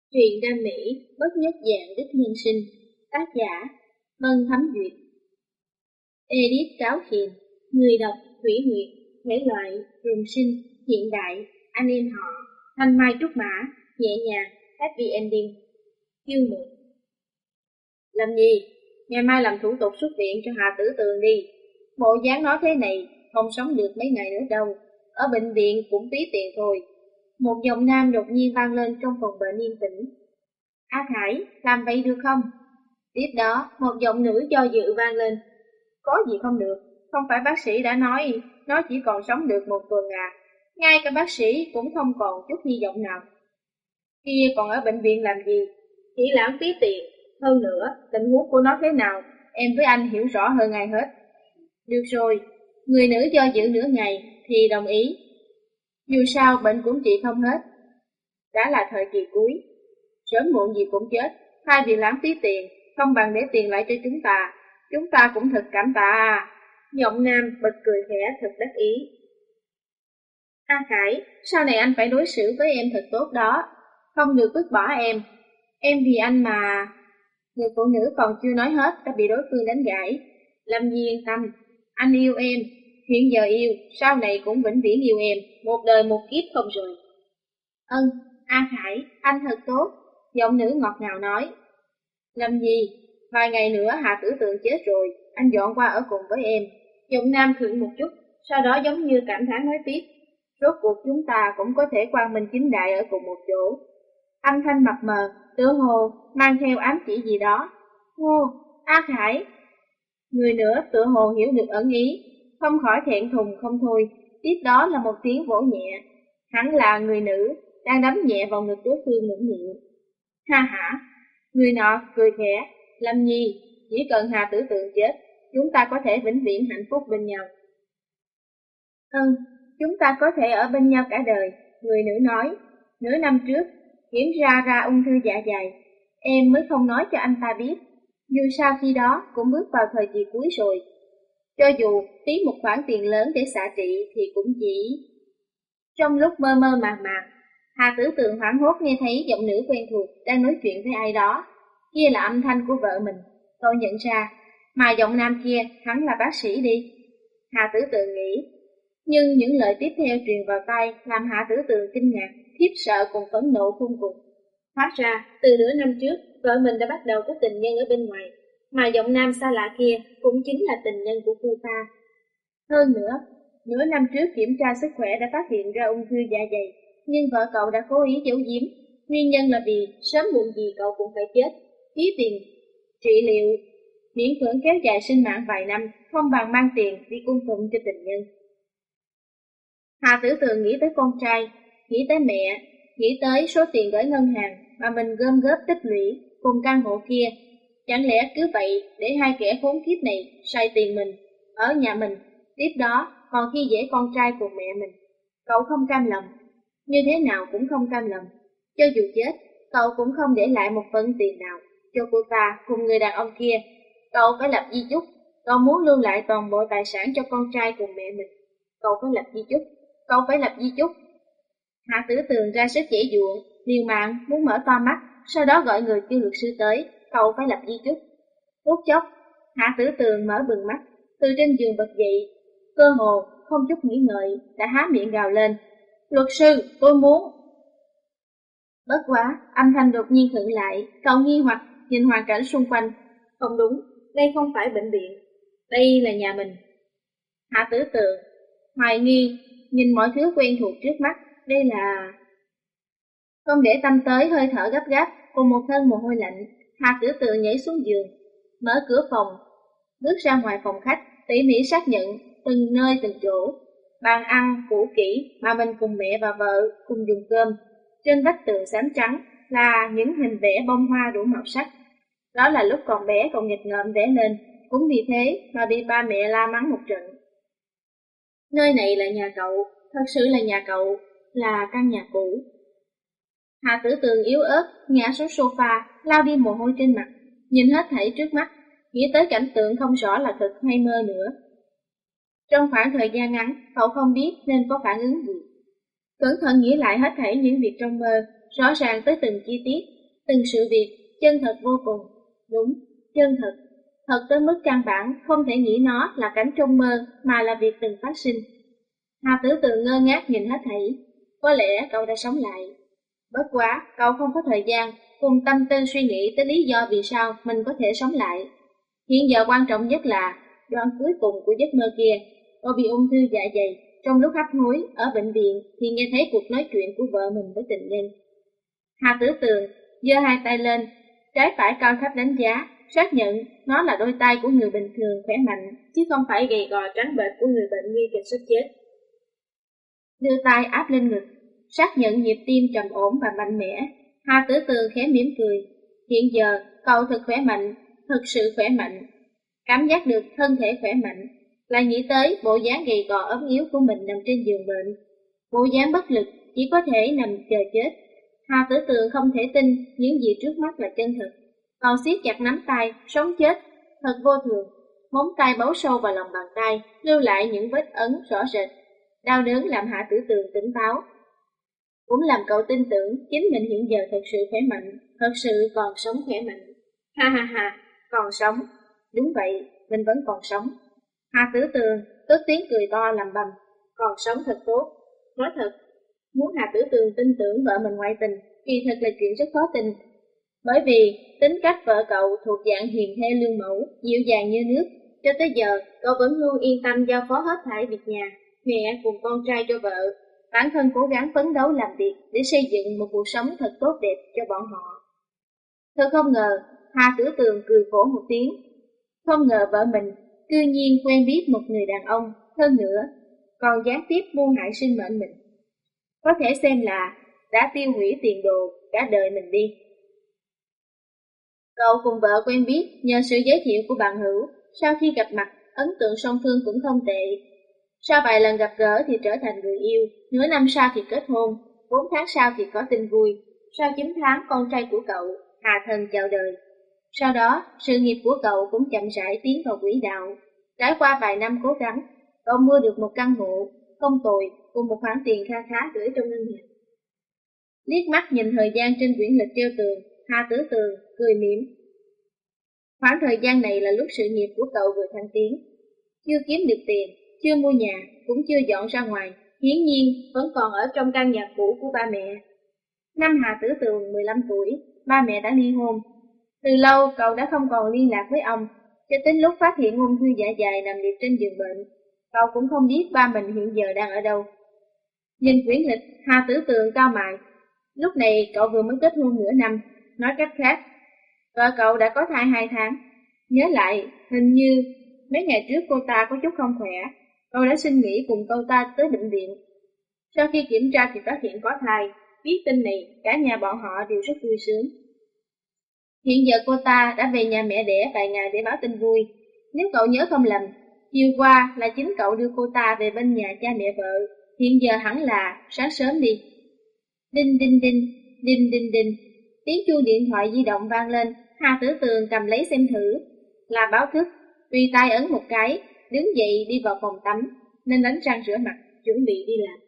Truyện đam mỹ, bất nhất dạng đích nhân sinh. Tác giả Vân Thấm Duyệt. Edit Cáo Hiền. Người đọc Thủy Nguyệt. Thể loại rùng sinh, hiện đại, anh em họ, thanh mai trúc mã, nhẹ nhàng, happy ending. Chương 1. Làm gì? Ngày mai làm thủ tục xuất viện cho Hà Tử Tường đi. Bộ dáng nói thế này, không sống được mấy ngày nữa đâu. Ở bệnh viện cũng phí tiền thôi. Một giọng nam đột nhiên vang lên trong phòng bệnh yên tĩnh. A Khải, làm vậy được không? Tiếp đó, một giọng nữ do dự vang lên. Có gì không được, không phải bác sĩ đã nói nó chỉ còn sống được 1 tuần à. Ngay cả bác sĩ cũng không còn chút hy vọng nào. Kia còn ở bệnh viện làm gì? Chỉ lãng phí tiền. Hơn nữa, tình huống của nó thế nào, em với anh hiểu rõ hơn ai hết. Được rồi, người nữ do dự nửa ngày thì đồng ý. Dù sao bệnh cũng trị không hết. Đã là thời kỳ cuối, sớm muộn gì cũng chết, thay vì lãng phí tiền, không bằng để tiền lại cho chúng ta cũng thật cảm tạ à. Giọng nam bật cười khẽ thật đắc ý. A Khải, sau này anh phải đối xử với em thật tốt đó, không được vứt bỏ em vì anh mà. Người phụ nữ còn chưa nói hết đã bị đối phương đánh gãy. Lâm Di yên tâm, anh yêu em, hiện giờ yêu, sau này cũng vĩnh viễn yêu em, một đời một kiếp không rồi. A Khải, anh thật tốt, giọng nữ ngọt ngào nói. Làm gì? Vài ngày nữa Hà Tử Tường chết rồi, anh dọn qua ở cùng với em. Giọng nam khựng một chút, sau đó giống như cảm thán nói tiếp. Rốt cuộc chúng ta cũng có thể quang minh chính đại ở cùng một chỗ. Âm thanh mập mờ, tựa hồ mang theo ám chỉ gì đó. Ngô, A Khải. Người nữa tựa hồ hiểu được ẩn ý, không khỏi thẹn thùng không thôi. Tiếp đó là một tiếng vỗ nhẹ. Hẳn là người nữ đang đấm nhẹ vào ngực đối phương nũng nịu. Ha hả, người nọ cười khẽ. Lâm Nhi, chỉ cần Hà Tử Tường chết, chúng ta có thể vĩnh viễn hạnh phúc bên nhau. Chúng ta có thể ở bên nhau cả đời, người nữ nói. Nửa năm trước, kiểm ra ung thư dạ dày, em mới không nói cho anh ta biết. Dù sao khi đó cũng bước vào thời kỳ cuối rồi. Cho dù phí một khoản tiền lớn để xạ trị thì cũng chỉ... Trong lúc mơ mơ màng màng, Hà Tử Tường hoảng hốt nghe thấy giọng nữ quen thuộc đang nói chuyện với ai đó. Kia là âm thanh của vợ mình. Tôi nhận ra, mà giọng nam kia hắn là bác sĩ đi. Hà Tử Tường nghĩ. Nhưng những lời tiếp theo truyền vào tai làm Hà Tử Tường kinh ngạc, khiếp sợ cùng phẫn nộ khôn cùng. Hóa ra, từ nửa năm trước, vợ mình đã bắt đầu có tình nhân ở bên ngoài, mà giọng nam xa lạ kia cũng chính là tình nhân của cô ta. Hơn nữa, nửa năm trước kiểm tra sức khỏe đã phát hiện ra ung thư dạ dày, nhưng vợ cậu đã cố ý giấu giếm. Nguyên nhân là vì sớm muộn gì cậu cũng phải chết, phí tiền trị liệu, miễn cưỡng kéo dài sinh mạng vài năm, không bằng mang tiền đi cung phụng cho tình nhân. Hà Tử Tường nghĩ tới con trai, nghĩ tới mẹ, nghĩ tới số tiền gửi ngân hàng mà mình gom góp tích lũy cùng căn hộ kia. Chẳng lẽ cứ vậy để hai kẻ khốn kiếp này xài tiền mình ở nhà mình, tiếp đó còn khi dễ con trai cùng mẹ mình. Cậu không cam lòng, như thế nào cũng không cam lòng. Cho dù chết, cậu cũng không để lại một phần tiền nào cho cô ta cùng người đàn ông kia. Cậu phải lập di chúc, cậu muốn lưu lại toàn bộ tài sản cho con trai cùng mẹ mình. Cậu phải lập di chúc. Hạ Tử Tường ra sức dễ dụa, liều mạng muốn mở to mắt, sau đó gọi người kêu luật sư tới. Cậu phải lập di chúc. Phút chốc, Hạ Tử Tường mở bừng mắt, từ trên giường bật dậy, cơ hồ không chút nghĩ ngợi đã há miệng gào lên. Luật sư, tôi muốn. Bất quá, âm thanh đột nhiên khựng lại, cậu nghi hoặc nhìn hoàn cảnh xung quanh. Không đúng, đây không phải bệnh viện, đây là nhà mình. Hạ Tử Tường hoài nghi nhìn mọi thứ quen thuộc trước mắt, đây là... Không để tâm tới hơi thở gấp gáp cùng một thân mồ hôi lạnh, Hạ Tử Tường nhảy xuống giường, mở cửa phòng, bước ra ngoài phòng khách, tỉ mỉ xác nhận từng nơi từng chỗ. Bàn ăn cũ kỹ mà mình cùng mẹ và vợ cùng dùng cơm. Trên vách tường xám trắng là những hình vẽ bông hoa đủ màu sắc. Đó là lúc còn bé cậu nghịch ngợm vẽ lên, cũng vì thế mà bị ba mẹ la mắng một trận. Nơi này là nhà cậu, thật sự là nhà cậu, là căn nhà cũ. Hà Tử Tường yếu ớt ngã xuống sofa, lau đi mồ hôi trên mặt, nhìn hết thảy trước mắt, nghĩ tới cảnh tượng không rõ là thật hay mơ nữa. Trong khoảng thời gian ngắn, cậu không biết nên có phản ứng gì. Cẩn thận nghĩ lại hết thảy những việc trong mơ, rõ ràng tới từng chi tiết, Từng sự việc chân thật vô cùng. Đúng, chân thật. Thật tới mức căn bản không thể nghĩ nó là cảnh trong mơ mà là việc từng phát sinh. Hà Tử Tường ngơ ngác nhìn hết thảy. Có lẽ cậu đã sống lại. Bất quá, cậu không có thời gian cùng tâm tư suy nghĩ tới lý do vì sao mình có thể sống lại. Hiện giờ quan trọng nhất là đoạn cuối cùng của giấc mơ kia. Cậu bị ung thư dạ dày. Trong lúc hấp hối ở bệnh viện thì nghe thấy cuộc nói chuyện của vợ mình với tình nhân. Hà Tử Tường giơ hai tay lên, trái phải cao thấp đánh giá, xác nhận nó là đôi tay của người bình thường khỏe mạnh, chứ không phải gầy gò trắng bệch của người bệnh nguy kịch sắp chết. Đưa tay áp lên ngực, xác nhận nhịp tim trầm ổn và mạnh mẽ. Hà Tử Tường khẽ mỉm cười. Hiện giờ cậu thật khỏe mạnh, thật sự khỏe mạnh. Cảm giác được thân thể khỏe mạnh, lại nghĩ tới bộ dáng gầy gò ốm yếu của mình nằm trên giường bệnh. Bộ dáng bất lực, chỉ có thể nằm chờ chết. Hà Tử Tường không thể tin những gì trước mắt là chân thật. Cậu siết chặt nắm tay, sống chết, thật vô thường. Móng tay bấu sâu vào lòng bàn tay, lưu lại những vết ấn rõ rệt. Đau đớn làm Hà Tử Tường tỉnh táo. Cũng làm cậu tin tưởng chính mình hiện giờ thật sự khỏe mạnh, thật sự còn sống khỏe mạnh. Ha ha ha, còn sống. Đúng vậy, mình vẫn còn sống. Hà Tử Tường cất tiếng cười to lầm bầm. Còn sống thật tốt. Nói thật, muốn Hà Tử Tường tin tưởng vợ mình ngoại tình, kỳ thật là chuyện rất khó tin. Bởi vì tính cách vợ cậu thuộc dạng hiền thê lương mẫu, dịu dàng như nước. Cho tới giờ, cậu vẫn luôn yên tâm giao phó hết thảy việc nhà, mẹ cùng con trai cho vợ. Bản thân cố gắng phấn đấu làm việc để xây dựng một cuộc sống thật tốt đẹp cho bọn họ. Thật không ngờ, Hà Tử Tường cười khổ một tiếng. Không ngờ vợ mình cư nhiên quen biết một người đàn ông, hơn nữa, còn gián tiếp buông hại sinh mệnh mình. Có thể xem là đã tiêu hủy tiền đồ cả đời mình đi. Cậu cùng vợ quen biết nhờ sự giới thiệu của bạn hữu, sau khi gặp mặt, ấn tượng song phương cũng không tệ. Sau vài lần gặp gỡ thì trở thành người yêu, nửa năm sau thì kết hôn, 4 tháng sau thì có tin vui, sau 9 tháng con trai của cậu, Hà Thần chào đời. Sau đó, sự nghiệp của cậu cũng chậm rãi tiến vào quỹ đạo. Trải qua vài năm cố gắng, cậu mua được một căn hộ, không tồi, cùng một khoản tiền kha khá gửi trong ngân hàng. Liếc mắt nhìn thời gian trên quyển lịch treo tường, Hà Tử Tường cười mỉm. Khoảng thời gian này là lúc sự nghiệp của cậu vừa thăng tiến. Chưa kiếm được tiền, chưa mua nhà, cũng chưa dọn ra ngoài, hiển nhiên vẫn còn ở trong căn nhà cũ của ba mẹ. Năm Hà Tử Tường 15 tuổi, ba mẹ đã ly hôn. Từ lâu cậu đã không còn liên lạc với ông, cho đến lúc phát hiện ung thư dạ dày nằm liệt trên giường bệnh, cậu cũng không biết ba mình hiện giờ đang ở đâu. Nhìn quyển lịch, Hà Tử Tường cau mày. Lúc này cậu vừa mới kết hôn nửa năm, nói cách khác, vợ cậu đã có thai 2 tháng. Nhớ lại, hình như mấy ngày trước cô ta có chút không khỏe, cậu đã xin nghỉ cùng cô ta tới bệnh viện. Sau khi kiểm tra thì phát hiện có thai, biết tin này, cả nhà bọn họ đều rất vui sướng. Hiện giờ cô ta đã về nhà mẹ đẻ vài ngày để báo tin vui. Nếu cậu nhớ không lầm, chiều qua là chính cậu đưa cô ta về bên nhà cha mẹ vợ, hiện giờ hẳn là sáng sớm đi. Đinh đinh đinh, đinh đinh đinh, tiếng chuông điện thoại di động vang lên, Hà Tử Tường cầm lấy xem thử, là báo thức, tùy tay ấn một cái, đứng dậy đi vào phòng tắm, nên đánh răng rửa mặt, chuẩn bị đi làm.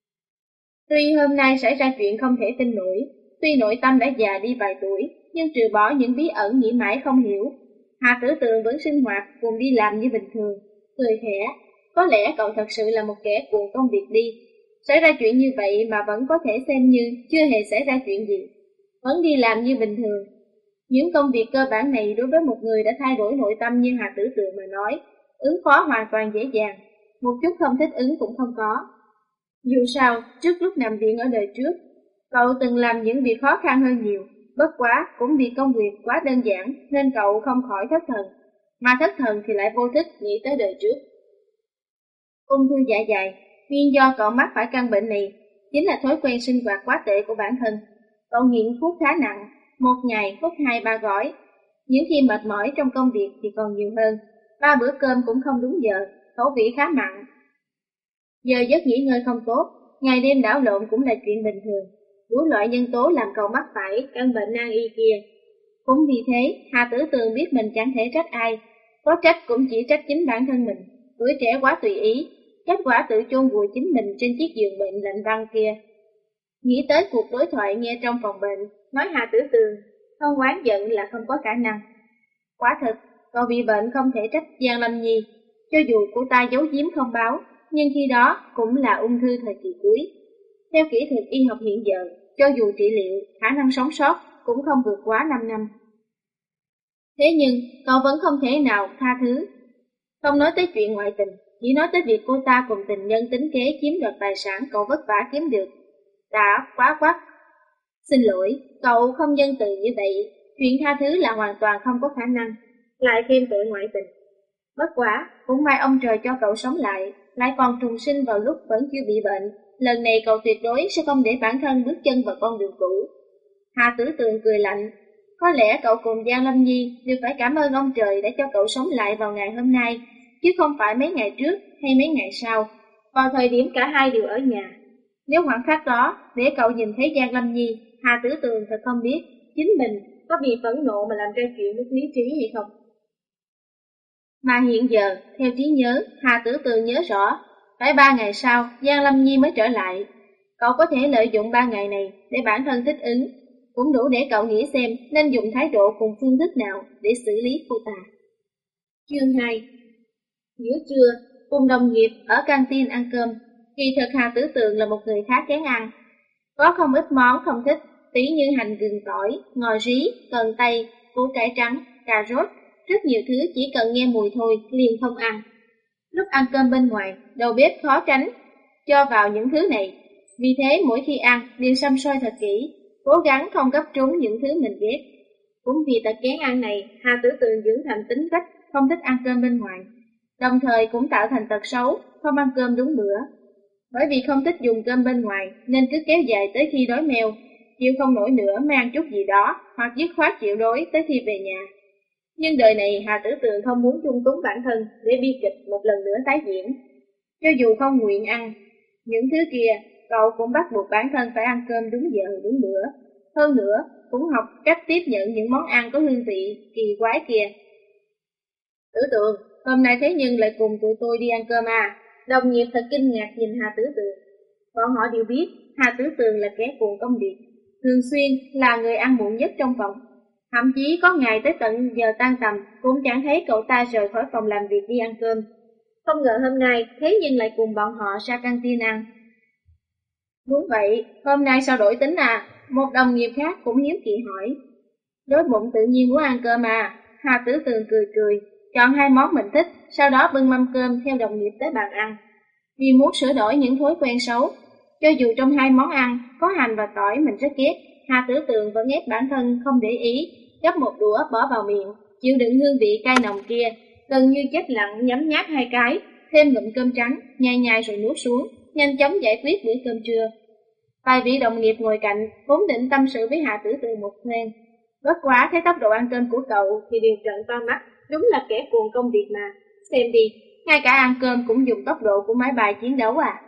Tuy hôm nay xảy ra chuyện không thể tin nổi, tuy nội tâm đã già đi vài tuổi, nhưng trừ bỏ những bí ẩn nghĩ mãi không hiểu, Hà Tử Tường vẫn sinh hoạt cùng đi làm như bình thường, cười khẽ. Có lẽ cậu thật sự là một kẻ cuồng công việc đi. Xảy ra chuyện như vậy mà vẫn có thể xem như chưa hề xảy ra chuyện gì, vẫn đi làm như bình thường. Những công việc cơ bản này đối với một người đã thay đổi nội tâm như Hà Tử Tường mà nói, ứng phó hoàn toàn dễ dàng, một chút không thích ứng cũng không có. Dù sao, trước lúc nằm viện ở đời trước, cậu từng làm những việc khó khăn hơn nhiều, bất quá cũng vì công việc quá đơn giản nên cậu không khỏi thất thần, mà thất thần thì lại vô thức nghĩ tới đời trước. Ung thư dạ dày, nguyên do cậu mắc phải căn bệnh này chính là thói quen sinh hoạt quá tệ của bản thân. Cậu nghiện thuốc khá nặng, một ngày hút 2-3 gói. Những khi mệt mỏi trong công việc thì còn nhiều hơn, 3 bữa cơm cũng không đúng giờ, khẩu vị khá mặn. Giờ giấc nghỉ ngơi không tốt, ngày đêm đảo lộn cũng là chuyện bình thường. Đủ loại nhân tố làm cậu mắc phải căn bệnh nan y kia. Cũng vì thế, Hà Tử Tường biết mình chẳng thể trách ai, có trách cũng chỉ trách chính bản thân mình. Tuổi trẻ quá tùy ý, kết quả tự chôn vùi chính mình trên chiếc giường bệnh lạnh băng kia. Nghĩ tới cuộc đối thoại nghe trong phòng bệnh, nói Hà Tử Tường không oán giận là không có khả năng. Quả thật, cậu bị bệnh không thể trách Giang Lâm Nhi, cho dù cô ta giấu giếm không báo, nhưng khi đó cũng là ung thư thời kỳ cuối. Theo kỹ thuật y học hiện giờ, cho dù trị liệu, khả năng sống sót cũng không vượt quá 5 năm. Thế nhưng, cậu vẫn không thể nào tha thứ. Không nói tới chuyện ngoại tình, chỉ nói tới việc cô ta cùng tình nhân tính kế chiếm đoạt tài sản cậu vất vả kiếm được. Đã quá quắt. Xin lỗi, cậu không nhân từ như vậy, chuyện tha thứ là hoàn toàn không có khả năng, lại thêm tội ngoại tình. Bất quả, cũng may ông trời cho cậu sống lại còn trùng sinh vào lúc vẫn chưa bị bệnh. Lần này cậu tuyệt đối sẽ không để bản thân bước chân vào con đường cũ. Hà Tử Tường cười lạnh. Có lẽ cậu cùng Giang Lâm Nhi đều phải cảm ơn ông trời đã cho cậu sống lại vào ngày hôm nay, chứ không phải mấy ngày trước hay mấy ngày sau, vào thời điểm cả hai đều ở nhà. Nếu khoảng khắc đó, để cậu nhìn thấy Giang Lâm Nhi, Hà Tử Tường thật không biết chính mình có bị phẫn nộ mà làm ra chuyện mất lý trí hay không. Mà hiện giờ, theo trí nhớ, Hà Tử Tường nhớ rõ, phải 3 ngày sau, Giang Lâm Nhi mới trở lại. Cậu có thể lợi dụng 3 ngày này để bản thân thích ứng, cũng đủ để cậu nghĩ xem nên dùng thái độ cùng phương thức nào để xử lý cô ta. Chương 2. Giữa trưa, cùng đồng nghiệp ở căng tin ăn cơm, kỳ thực Hà Tử Tường là một người khá kén ăn. Có không ít món không thích, tỉ như hành gừng tỏi, ngò rí, cần tây, củ cải trắng, cà rốt, rất nhiều thứ chỉ cần nghe mùi thôi liền không ăn. Lúc ăn cơm bên ngoài, đầu bếp khó tránh cho vào những thứ này, vì thế mỗi khi ăn đều xăm soi thật kỹ, cố gắng không gấp trúng những thứ mình ghét. Cũng vì tật kén ăn này, Hà Tử Tường dưỡng thành tính cách không thích ăn cơm bên ngoài, đồng thời cũng tạo thành tật xấu không ăn cơm đúng bữa. Bởi vì không thích dùng cơm bên ngoài nên cứ kéo dài tới khi đói meo, chịu không nổi nữa mới ăn chút gì đó, hoặc dứt khoát chịu đói tới khi về nhà. Nhưng đời này Hà Tử Tường không muốn chung túng bản thân để bi kịch một lần nữa tái diễn. Cho dù không nguyện ăn những thứ kia, cậu cũng bắt buộc bản thân phải ăn cơm đúng giờ đúng bữa. Hơn nữa, cũng học cách tiếp nhận những món ăn có hương vị kỳ quái kia. Tử Tường, hôm nay thế nhưng lại cùng tụi tôi đi ăn cơm à? Đồng nghiệp thật kinh ngạc nhìn Hà Tử Tường. Bọn họ đều biết Hà Tử Tường là kẻ cuồng công việc, thường xuyên là người ăn muộn nhất trong phòng. Thậm chí có ngày tới tận giờ tan tầm cũng chẳng thấy cậu ta rời khỏi phòng làm việc đi ăn cơm. Không ngờ hôm nay thế nhưng lại cùng bọn họ ra căng tin ăn. Đúng vậy, hôm nay sao đổi tính à? Một đồng nghiệp khác cũng hiếu kỳ hỏi. Đói bụng tự nhiên muốn ăn cơm à? Hà Tử Tường cười cười, chọn 2 món mình thích, sau đó bưng mâm cơm theo đồng nghiệp tới bàn ăn. Vì muốn sửa đổi những thói quen xấu, cho dù trong 2 món ăn có hành và tỏi mình rất ghét, Hà Tử Tường vẫn ép bản thân không để ý, gắp một đũa bỏ vào miệng, chịu đựng hương vị cay nồng kia, gần như chết lặng nhấm nháp 2 cái, thêm ngụm cơm trắng, nhai nhai rồi nuốt xuống, nhanh chóng giải quyết bữa cơm trưa. Vài vị đồng nghiệp ngồi cạnh vốn định tâm sự với Hà Tử Tường một phen, bất quá thấy tốc độ ăn cơm của cậu thì đều trợn to mắt, đúng là kẻ cuồng công việc mà. Xem đi, ngay cả ăn cơm cũng dùng tốc độ của máy bay chiến đấu à.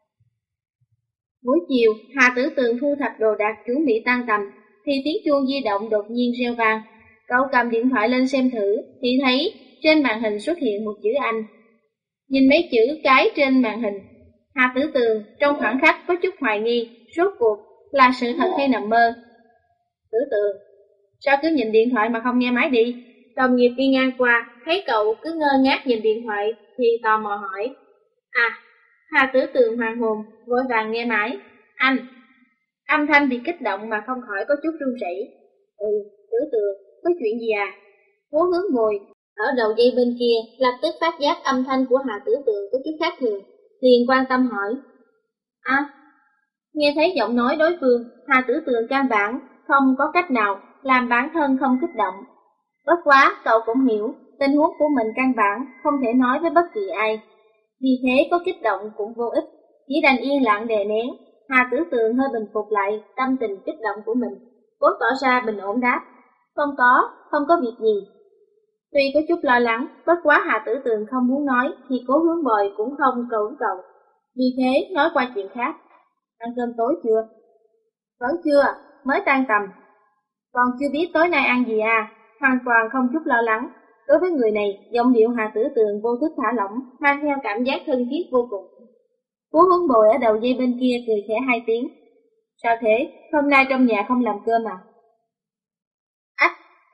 Buổi chiều, Hà Tử Tường thu thập đồ đạc chuẩn bị tan tầm, thì tiếng chuông di động đột nhiên reo vang. Cậu cầm điện thoại lên xem thử, thì thấy trên màn hình xuất hiện một chữ Anh. Nhìn mấy chữ cái trên màn hình, Hà Tử Tường trong khoảng khắc có chút hoài nghi, rốt cuộc là sự thật hay nằm mơ. Tử Tường, sao cứ nhìn điện thoại mà không nghe máy đi? Đồng nghiệp đi ngang qua, thấy cậu cứ ngơ ngác nhìn điện thoại, thì tò mò hỏi. À, Hà Tử Tường hoàng hồn, vội vàng nghe máy. Anh, âm thanh bị kích động mà không khỏi có chút run rẩy. Tử Tường, có chuyện gì à? Cố hướng ngồi ở đầu dây bên kia, lập tức phát giác âm thanh của Hà Tử Tường có chút khác thường, liền quan tâm hỏi. À, nghe thấy giọng nói đối phương, Hà Tử Tường căn bản không có cách nào làm bản thân không kích động. Bất quá, cậu cũng hiểu, tình huống của mình căn bản không thể nói với bất kỳ ai. Vì thế có kích động cũng vô ích, chỉ đành yên lặng đè nén. Hà Tử Tường hơi bình phục lại tâm tình kích động của mình, cố tỏ ra bình ổn đáp. Không có việc gì. Tuy có chút lo lắng, bất quá Hà Tử Tường không muốn nói thì Cố Hướng Bồi cũng không cưỡng cầu. Vì thế nói qua chuyện khác. Ăn cơm tối chưa? Vẫn chưa, mới tan tầm. Còn chưa biết tối nay ăn gì à? Hoàn toàn không chút lo lắng. Đối với người này, giọng điệu Hà Tử Tường vô thức thả lỏng, mang theo cảm giác thân thiết vô cùng. Cố Hướng Bồi ở đầu dây bên kia cười khẽ 2 tiếng. Sao thế? Hôm nay trong nhà không làm cơm à?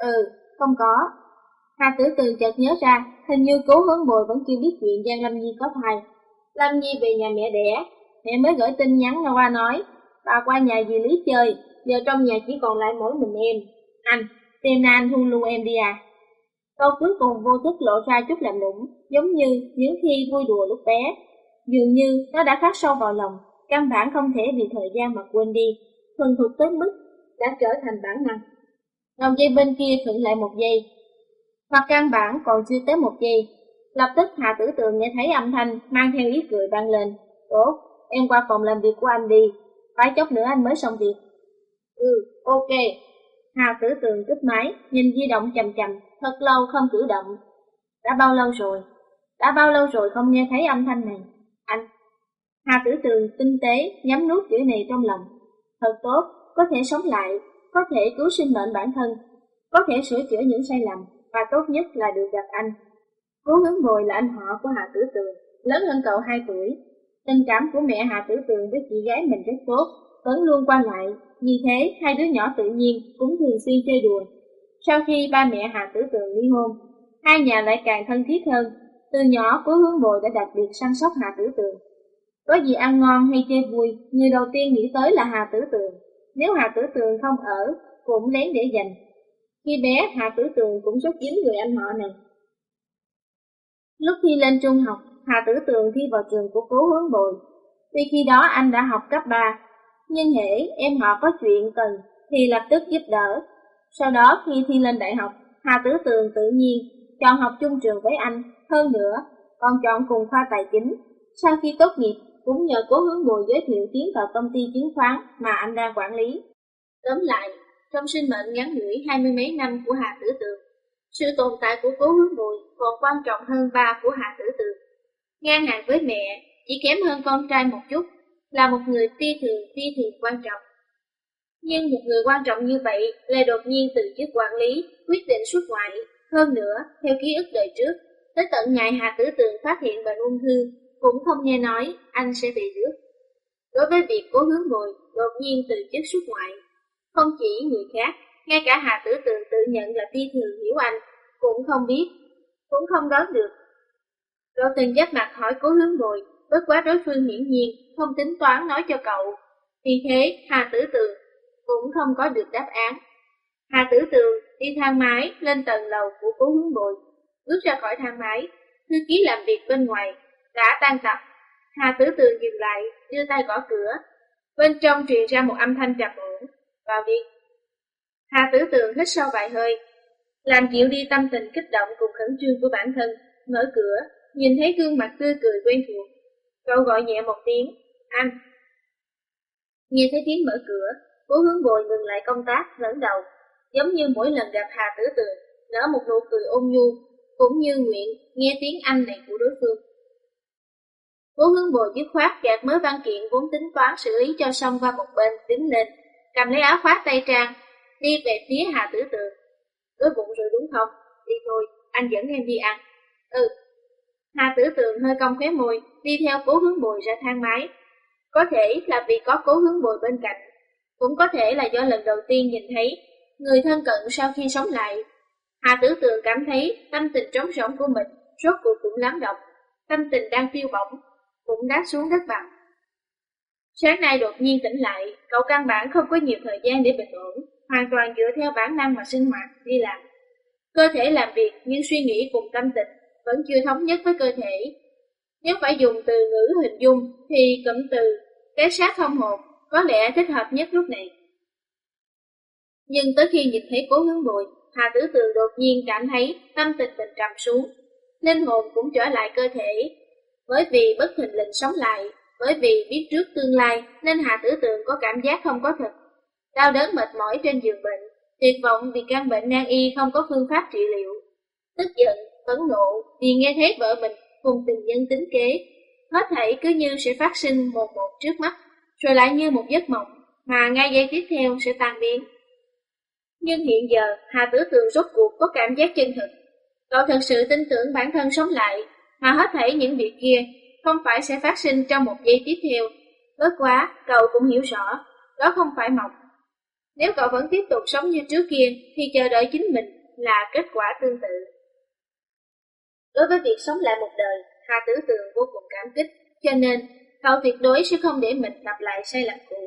Ừ, không có. Hà Tử Từ chợt nhớ ra, hình như Cố Hướng Bồi vẫn chưa biết chuyện Giang Lâm Nhi có thai. Lâm Nhi về nhà mẹ đẻ, mẹ mới gửi tin nhắn qua nói, bà qua nhà dì Lý chơi, giờ trong nhà chỉ còn lại mỗi mình em. Anh, đêm nay anh hôn luôn em đi à? Câu cuối cùng vô thức lộ ra chút làm nũng, giống như những khi vui đùa lúc bé. Dường như nó đã khắc sâu vào lòng, căn bản không thể vì thời gian mà quên đi, thuần thục tới mức đã trở thành bản năng. Đầu dây bên kia khựng lại một giây, hoặc căn bản còn chưa tới một giây. Lập tức Hà Tử Tường nghe thấy âm thanh mang theo ý cười vang lên. Tốt, em qua phòng làm việc của anh đi, phải chốc nữa anh mới xong việc. Ừ, ok. Hà Tử Tường cúp máy, nhìn di động chằm chằm, thật lâu không cử động. Đã bao lâu rồi? Đã bao lâu rồi không nghe thấy âm thanh này? Anh. Hà Tử Tường tinh tế nhắm nuốt chữ này trong lòng. Thật tốt, có thể sống lại, có thể cứu sinh mệnh bản thân, có thể sửa chữa những sai lầm, và tốt nhất là được gặp anh. Cố Hướng Bồi là anh họ của Hà Tử Tường, lớn hơn cậu 2 tuổi. Tình cảm của mẹ Hà Tử Tường với chị gái mình rất tốt, vẫn luôn qua lại, vì thế hai đứa nhỏ tự nhiên cũng thường xuyên chơi đùa. Sau khi ba mẹ Hà Tử Tường ly hôn, hai nhà lại càng thân thiết hơn. Từ nhỏ Cố Hướng Bồi đã đặc biệt săn sóc Hà Tử Tường. Có gì ăn ngon hay chơi vui, người đầu tiên nghĩ tới là Hà Tử Tường. Nếu Hà Tử Tường không ở, cũng lén để dành. Khi bé, Hà Tử Tường cũng rất dính người anh họ này. Lúc thi lên trung học, Hà Tử Tường thi vào trường của Cố Hướng Bồi. Tuy khi đó anh đã học cấp 3, nhưng hễ em họ có chuyện cần thì lập tức giúp đỡ. Sau đó khi thi lên đại học, Hà Tử Tường tự nhiên chọn học chung trường với anh, hơn nữa còn chọn cùng khoa tài chính. Sau khi tốt nghiệp, cũng nhờ Cố Hướng Bồi giới thiệu tiến vào công ty chứng khoán mà anh đang quản lý. Tóm lại, trong sinh mệnh ngắn ngủi 20 mấy năm của Hà Tử Tường, sự tồn tại của Cố Hướng Bồi còn quan trọng hơn ba của Hà Tử Tường. Ngang hàng với mẹ, chỉ kém hơn con trai một chút, là một người phi thường quan trọng. Nhưng một người quan trọng như vậy lại đột nhiên từ chức quản lý, quyết định xuất ngoại. Hơn nữa, theo ký ức đời trước, tới tận ngày Hà Tử Tường phát hiện bệnh ung thư, cũng không nghe nói anh sẽ về nước. Đối với việc Cố Hướng Bồi đột nhiên từ chức xuất ngoại, không chỉ người khác, ngay cả Hà Tử Tường tự nhận là phi thường hiểu anh, cũng không biết, cũng không đoán được. Cậu từng giáp mặt hỏi Cố Hướng Bồi, bất quá đối phương hiển nhiên không tính toán nói cho cậu. Vì thế, Hà Tử Tường cũng không có được đáp án. Hà Tử Tường đi thang máy lên tầng lầu của Cố Hướng Bồi, bước ra khỏi thang máy, thư ký làm việc bên ngoài đã tan tầm. Hà Tử Tường dừng lại, đưa tay gõ cửa. Bên trong truyền ra một âm thanh trầm ổn. Vào đi. Hà Tử Tường hít sâu vài hơi, làm dịu đi tâm tình kích động cùng khẩn trương của bản thân, mở cửa, nhìn thấy gương mặt tươi cười quen thuộc. Cậu gọi nhẹ một tiếng, anh. Nghe thấy tiếng mở cửa, Cố Hướng Bồi ngừng lại công tác, ngẩng đầu, giống như mỗi lần gặp Hà Tử Tường, nở một nụ cười ôn nhu, cũng như nguyện nghe tiếng anh này của đối phương. Cố Hướng Bồi dứt khoát gạt mớ văn kiện vốn tính toán xử lý cho xong qua một bên, đứng lên, cầm lấy áo khoác tây trang, đi về phía Hà Tử Tường. Đói bụng rồi đúng không? Đi thôi, anh dẫn em đi ăn. Ừ. Hà Tử Tường hơi cong khóe môi, đi theo Cố Hướng Bồi ra thang máy. Có thể là vì có Cố Hướng Bồi bên cạnh, cũng có thể là do lần đầu tiên nhìn thấy người thân cận sau khi sống lại. Hà Tử Tường cảm thấy tâm tình trống rỗng của mình rốt cuộc cũng lắng động, tâm tình đang phiêu bổng cũng đáp xuống đất bằng. Sáng nay đột nhiên tỉnh lại, cậu căn bản không có nhiều thời gian để bình ổn, hoàn toàn dựa theo bản năng mà sinh hoạt, đi làm. Cơ thể làm việc nhưng suy nghĩ cùng tâm tình vẫn chưa thống nhất với cơ thể. Nếu phải dùng từ ngữ hình dung thì cụm từ cái xác không hồn có lẽ thích hợp nhất lúc này. Nhưng tới khi nhìn thấy Cố Hướng Bồi, Hà Tử Tường đột nhiên cảm thấy tâm tình mình trầm xuống, linh hồn cũng trở lại cơ thể. Bởi vì bất thình lình sống lại, bởi vì biết trước tương lai nên Hà Tử Tường có cảm giác không có thật. Đau đớn mệt mỏi trên giường bệnh, tuyệt vọng vì căn bệnh nan y không có phương pháp trị liệu. Tức giận, phẫn nộ vì nghe thấy vợ mình cùng tình nhân tính kế. Hết thảy cứ như sẽ phát sinh một trước mắt, rồi lại như một giấc mộng, mà ngay giây tiếp theo sẽ tan biến. Nhưng hiện giờ, Hà Tử Tường rốt cuộc có cảm giác chân thực. Cậu thật sự tin tưởng bản thân sống lại, mà hết thảy những việc kia không phải sẽ phát sinh trong một giây tiếp theo. Bất quá, cậu cũng hiểu rõ, đó không phải mộng. Nếu cậu vẫn tiếp tục sống như trước kia, thì chờ đợi chính mình là kết quả tương tự. Đối với việc sống lại một đời, Hà Tử Tường vô cùng cảm kích, cho nên cậu tuyệt đối sẽ không để mình lặp lại sai lầm cũ.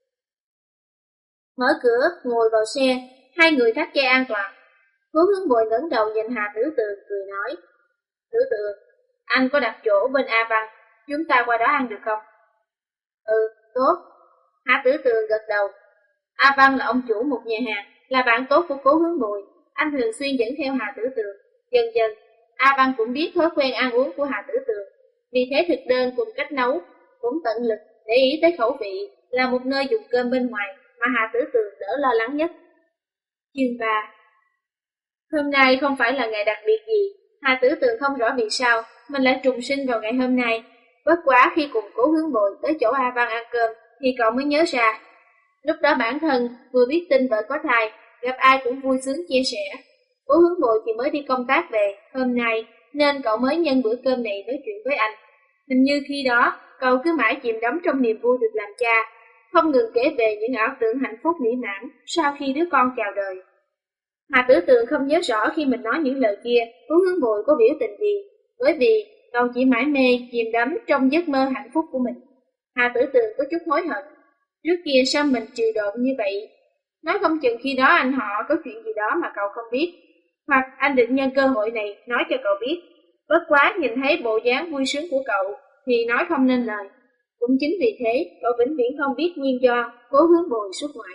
Mở cửa, ngồi vào xe, hai người thắt dây an toàn. Cố Hướng Bội ngẩng đầu nhìn Hà Tử Tường cười nói: Tử Tường, anh có đặt chỗ bên A Văn, chúng ta qua đó ăn được không? Ừ, tốt. Hà Tử Tường gật đầu. A Văn là ông chủ một nhà hàng, là bạn tốt của Cố Hướng Bội. Anh thường xuyên dẫn theo Hà Tử Tường. Dần dần, A Văn cũng biết thói quen ăn uống của Hà Tử Tường. Vì thế thực đơn cùng cách nấu cũng tận lực để ý tới khẩu vị, là một nơi dùng cơm bên ngoài mà Hà Tử Tường đỡ lo lắng nhất. Chương 3. Hôm nay không phải là ngày đặc biệt gì, Hà Tử Tường không rõ vì sao mình lại trùng sinh vào ngày hôm nay. Bất quá khi cùng Cố Hướng Bội tới chỗ A Văn ăn cơm thì cậu mới nhớ ra. Lúc đó bản thân vừa biết tin vợ có thai, gặp ai cũng vui sướng chia sẻ. Cố Hướng Bội thì mới đi công tác về hôm nay, nên cậu mới nhân bữa cơm này nói chuyện với anh. Hình như khi đó cậu cứ mãi chìm đắm trong niềm vui được làm cha, không ngừng kể về những ảo tưởng hạnh phúc mỹ mãn sau khi đứa con chào đời. Hà Tử Tường không nhớ rõ khi mình nói những lời kia, Cố Hướng Bội có biểu tình gì, bởi vì cậu chỉ mãi mê chìm đắm trong giấc mơ hạnh phúc của mình. Hà Tử Tường có chút hối hận, trước kia sao mình trì độn như vậy? Nói không chừng khi đó anh họ có chuyện gì đó mà cậu không biết, hoặc anh định nhân cơ hội này nói cho cậu biết. Bất quá nhìn thấy bộ dáng vui sướng của cậu thì nói không nên lời. Cũng chính vì thế, cậu vĩnh viễn không biết nguyên do Cố Hướng Bội xuất ngoại.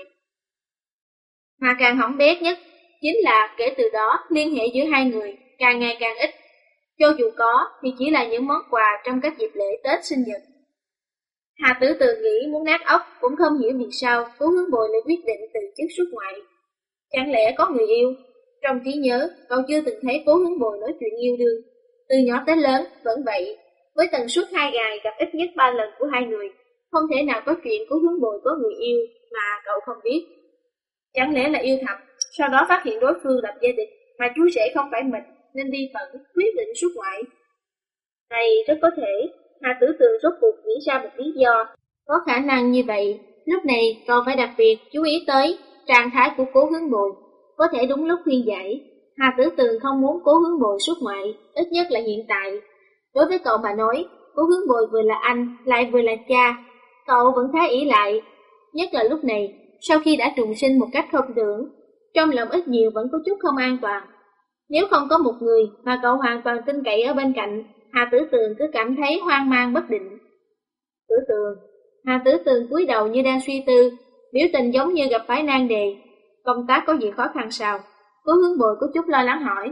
Mà càng hỏng bét nhất chính là kể từ đó liên hệ giữa hai người càng ngày càng ít. Cho dù có thì chỉ là những món quà trong các dịp lễ Tết sinh nhật. Hà Tử Tường nghĩ muốn nát óc, cũng không hiểu vì sao Cố Hướng Bội lại quyết định từ chức xuất ngoại. Chẳng lẽ có người yêu? Trong trí nhớ, cậu chưa từng thấy Cố Hướng Bội nói chuyện yêu đương. Từ nhỏ tới lớn vẫn vậy, với tần suất 2 ngày gặp ít nhất 3 lần của hai người, không thể nào có chuyện Cố Hướng Bội có người yêu mà cậu không biết. Chẳng lẽ là yêu thật, sau đó phát hiện đối phương lập gia đình mà chú rể không phải mình, nên đi phận quyết định xuất ngoại. Này rất có thể, Hà Tử Tường rốt cuộc nghĩ ra một lý do. Có khả năng như vậy, lúc này cậu phải đặc biệt chú ý tới trạng thái của Cố Hướng Bội. Có thể đúng lúc khuyên giải, Hà Tử Tường không muốn Cố Hướng Bội xuất ngoại, ít nhất là hiện tại. Đối với cậu mà nói, Cố Hướng Bội vừa là anh, lại vừa là cha, cậu vẫn khá ỷ lại. Nhất là lúc này, sau khi đã trùng sinh một cách không tưởng, trong lòng ít nhiều vẫn có chút không an toàn. Nếu không có một người mà cậu hoàn toàn tin cậy ở bên cạnh, Hà Tử Tường cứ cảm thấy hoang mang bất định. Tử Tường, Hà Tử Tường cúi đầu như đang suy tư, biểu tình giống như gặp phải nan đề. Công tác có gì khó khăn sao? Cố Hướng Bội có chút lo lắng hỏi.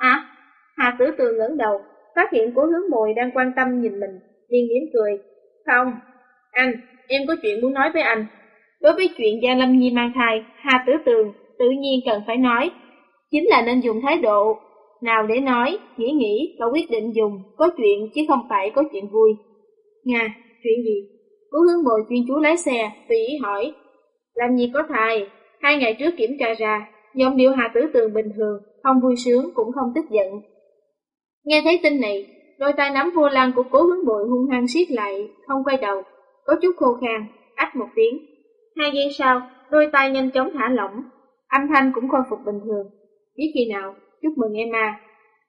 Hà Tử Tường ngẩng đầu, phát hiện Cố Hướng Bội đang quan tâm nhìn mình, liền mỉm cười. Không, anh, em có chuyện muốn nói với anh. Đối với chuyện Giang Lâm Nhi mang thai, Hà Tử Tường tự nhiên cần phải nói, chính là nên dùng thái độ nào để nói, nghĩ và quyết định dùng có chuyện chứ không phải có chuyện vui. Nga, chuyện gì? Cố Hướng Bội chuyên chú lái xe, tùy ý hỏi. Làm gì có thai, 2 ngày trước kiểm tra ra, giọng điệu Hà Tử Tường bình thường, không vui sướng cũng không tức giận. Nghe thấy tin này, đôi tay nắm vô lăng của Cố Hướng Bội hung hăng siết lại, không quay đầu, có chút khô khan, ách một tiếng. 2 giây sau, đôi tay nhanh chóng thả lỏng, âm thanh cũng khôi phục bình thường. Biết khi nào, chúc mừng em à.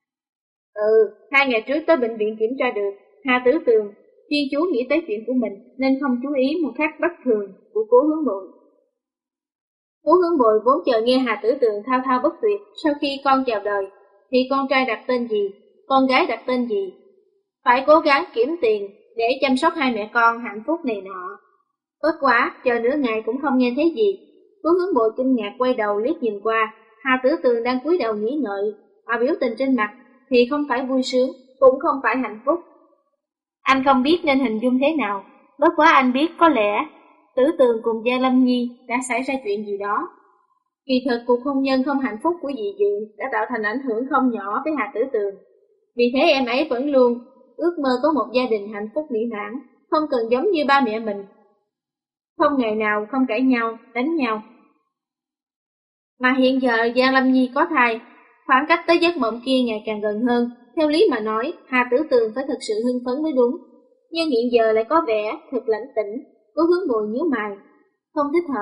2 ngày trước tới bệnh viện kiểm tra được. Hà Tử Tường chuyên chú nghĩ tới chuyện của mình nên không chú ý một khắc bất thường của Cố Hướng Bội. Cố Hướng Bội vốn chờ nghe Hà Tử Tường thao thao bất tuyệt sau khi con chào đời, thì con trai đặt tên gì, con gái đặt tên gì. Phải cố gắng kiếm tiền để chăm sóc hai mẹ con hạnh phúc này nọ. Bất quá, chờ nửa ngày cũng không nghe thấy gì. Cố Hướng Bội kinh ngạc quay đầu liếc nhìn qua, Hà Tử Tường đang cúi đầu nghĩ ngợi, mà biểu tình trên mặt thì không phải vui sướng, cũng không phải hạnh phúc. Anh không biết nên hình dung thế nào, bất quá anh biết có lẽ Tử Tường cùng Giang Lâm Nhi đã xảy ra chuyện gì đó. Kỳ thực cuộc hôn nhân không hạnh phúc của dì Dượng đã tạo thành ảnh hưởng không nhỏ với Hà Tử Tường. Vì thế em ấy vẫn luôn ước mơ có một gia đình hạnh phúc mỹ mãn, không cần giống như ba mẹ mình, không ngày nào không cãi nhau, đánh nhau. Mà hiện giờ Giang Lâm Nhi có thai, khoảng cách tới giấc mộng kia ngày càng gần hơn. Theo lý mà nói, Hà Tử Tường phải thực sự hưng phấn mới đúng, nhưng hiện giờ lại có vẻ thật lãnh tĩnh. Cố Hướng Bội nhíu mày, không thích hợp,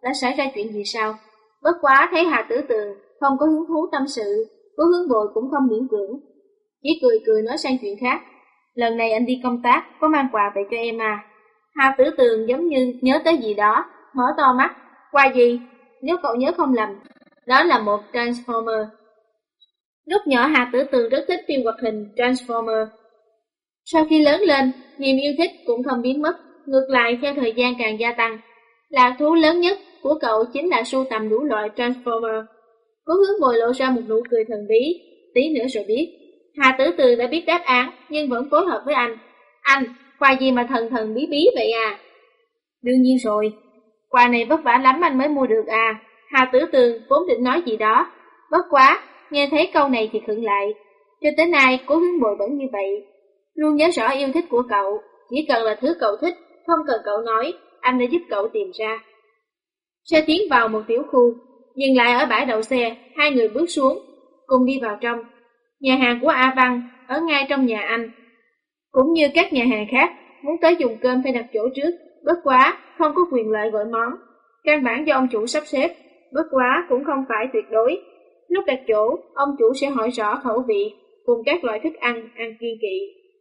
đã xảy ra chuyện gì sao. Bất quá thấy Hà Tử Tường không có hứng thú tâm sự, Cố Hướng Bồi cũng không miễn cưỡng, chỉ cười cười nói sang chuyện khác. Lần này anh đi công tác, có mang quà về cho em à? Hà Tử Tường giống như nhớ tới gì đó, mở to mắt. Quà gì? Nếu cậu nhớ không lầm, đó là một Transformer. Lúc nhỏ Hà Tử Tường rất thích phim hoạt hình Transformer. Sau khi lớn lên, niềm yêu thích cũng không biến mất, ngược lại theo thời gian càng gia tăng. Lạc thú lớn nhất của cậu chính là sưu tầm đủ loại Transformer. Cố Hướng Bồi lộ ra một nụ cười thần bí, tí nữa rồi biết. Hà Tử Tường đã biết đáp án nhưng vẫn phối hợp với anh. Anh, quà gì mà thần thần bí bí vậy à? Đương nhiên rồi, quà này vất vả lắm anh mới mua được à. Hà Tử Tường vốn định nói gì đó, bất quá, nghe thấy câu này thì khựng lại. Cho tới nay Cố Hướng Bồi vẫn như vậy, luôn nhớ rõ yêu thích của cậu, chỉ cần là thứ cậu thích, không cần cậu nói, anh đã giúp cậu tìm ra. Xe tiến vào một tiểu khu, dừng lại ở bãi đậu xe, hai người bước xuống, cùng đi vào trong. Nhà hàng của A Văn ở ngay trong nhà anh. Cũng như các nhà hàng khác, muốn tới dùng cơm phải đặt chỗ trước, bất quá không có quyền lợi gọi món. Căn bản do ông chủ sắp xếp, bất quá cũng không phải tuyệt đối. Lúc đặt chỗ, ông chủ sẽ hỏi rõ khẩu vị cùng các loại thức ăn kiêng kỵ.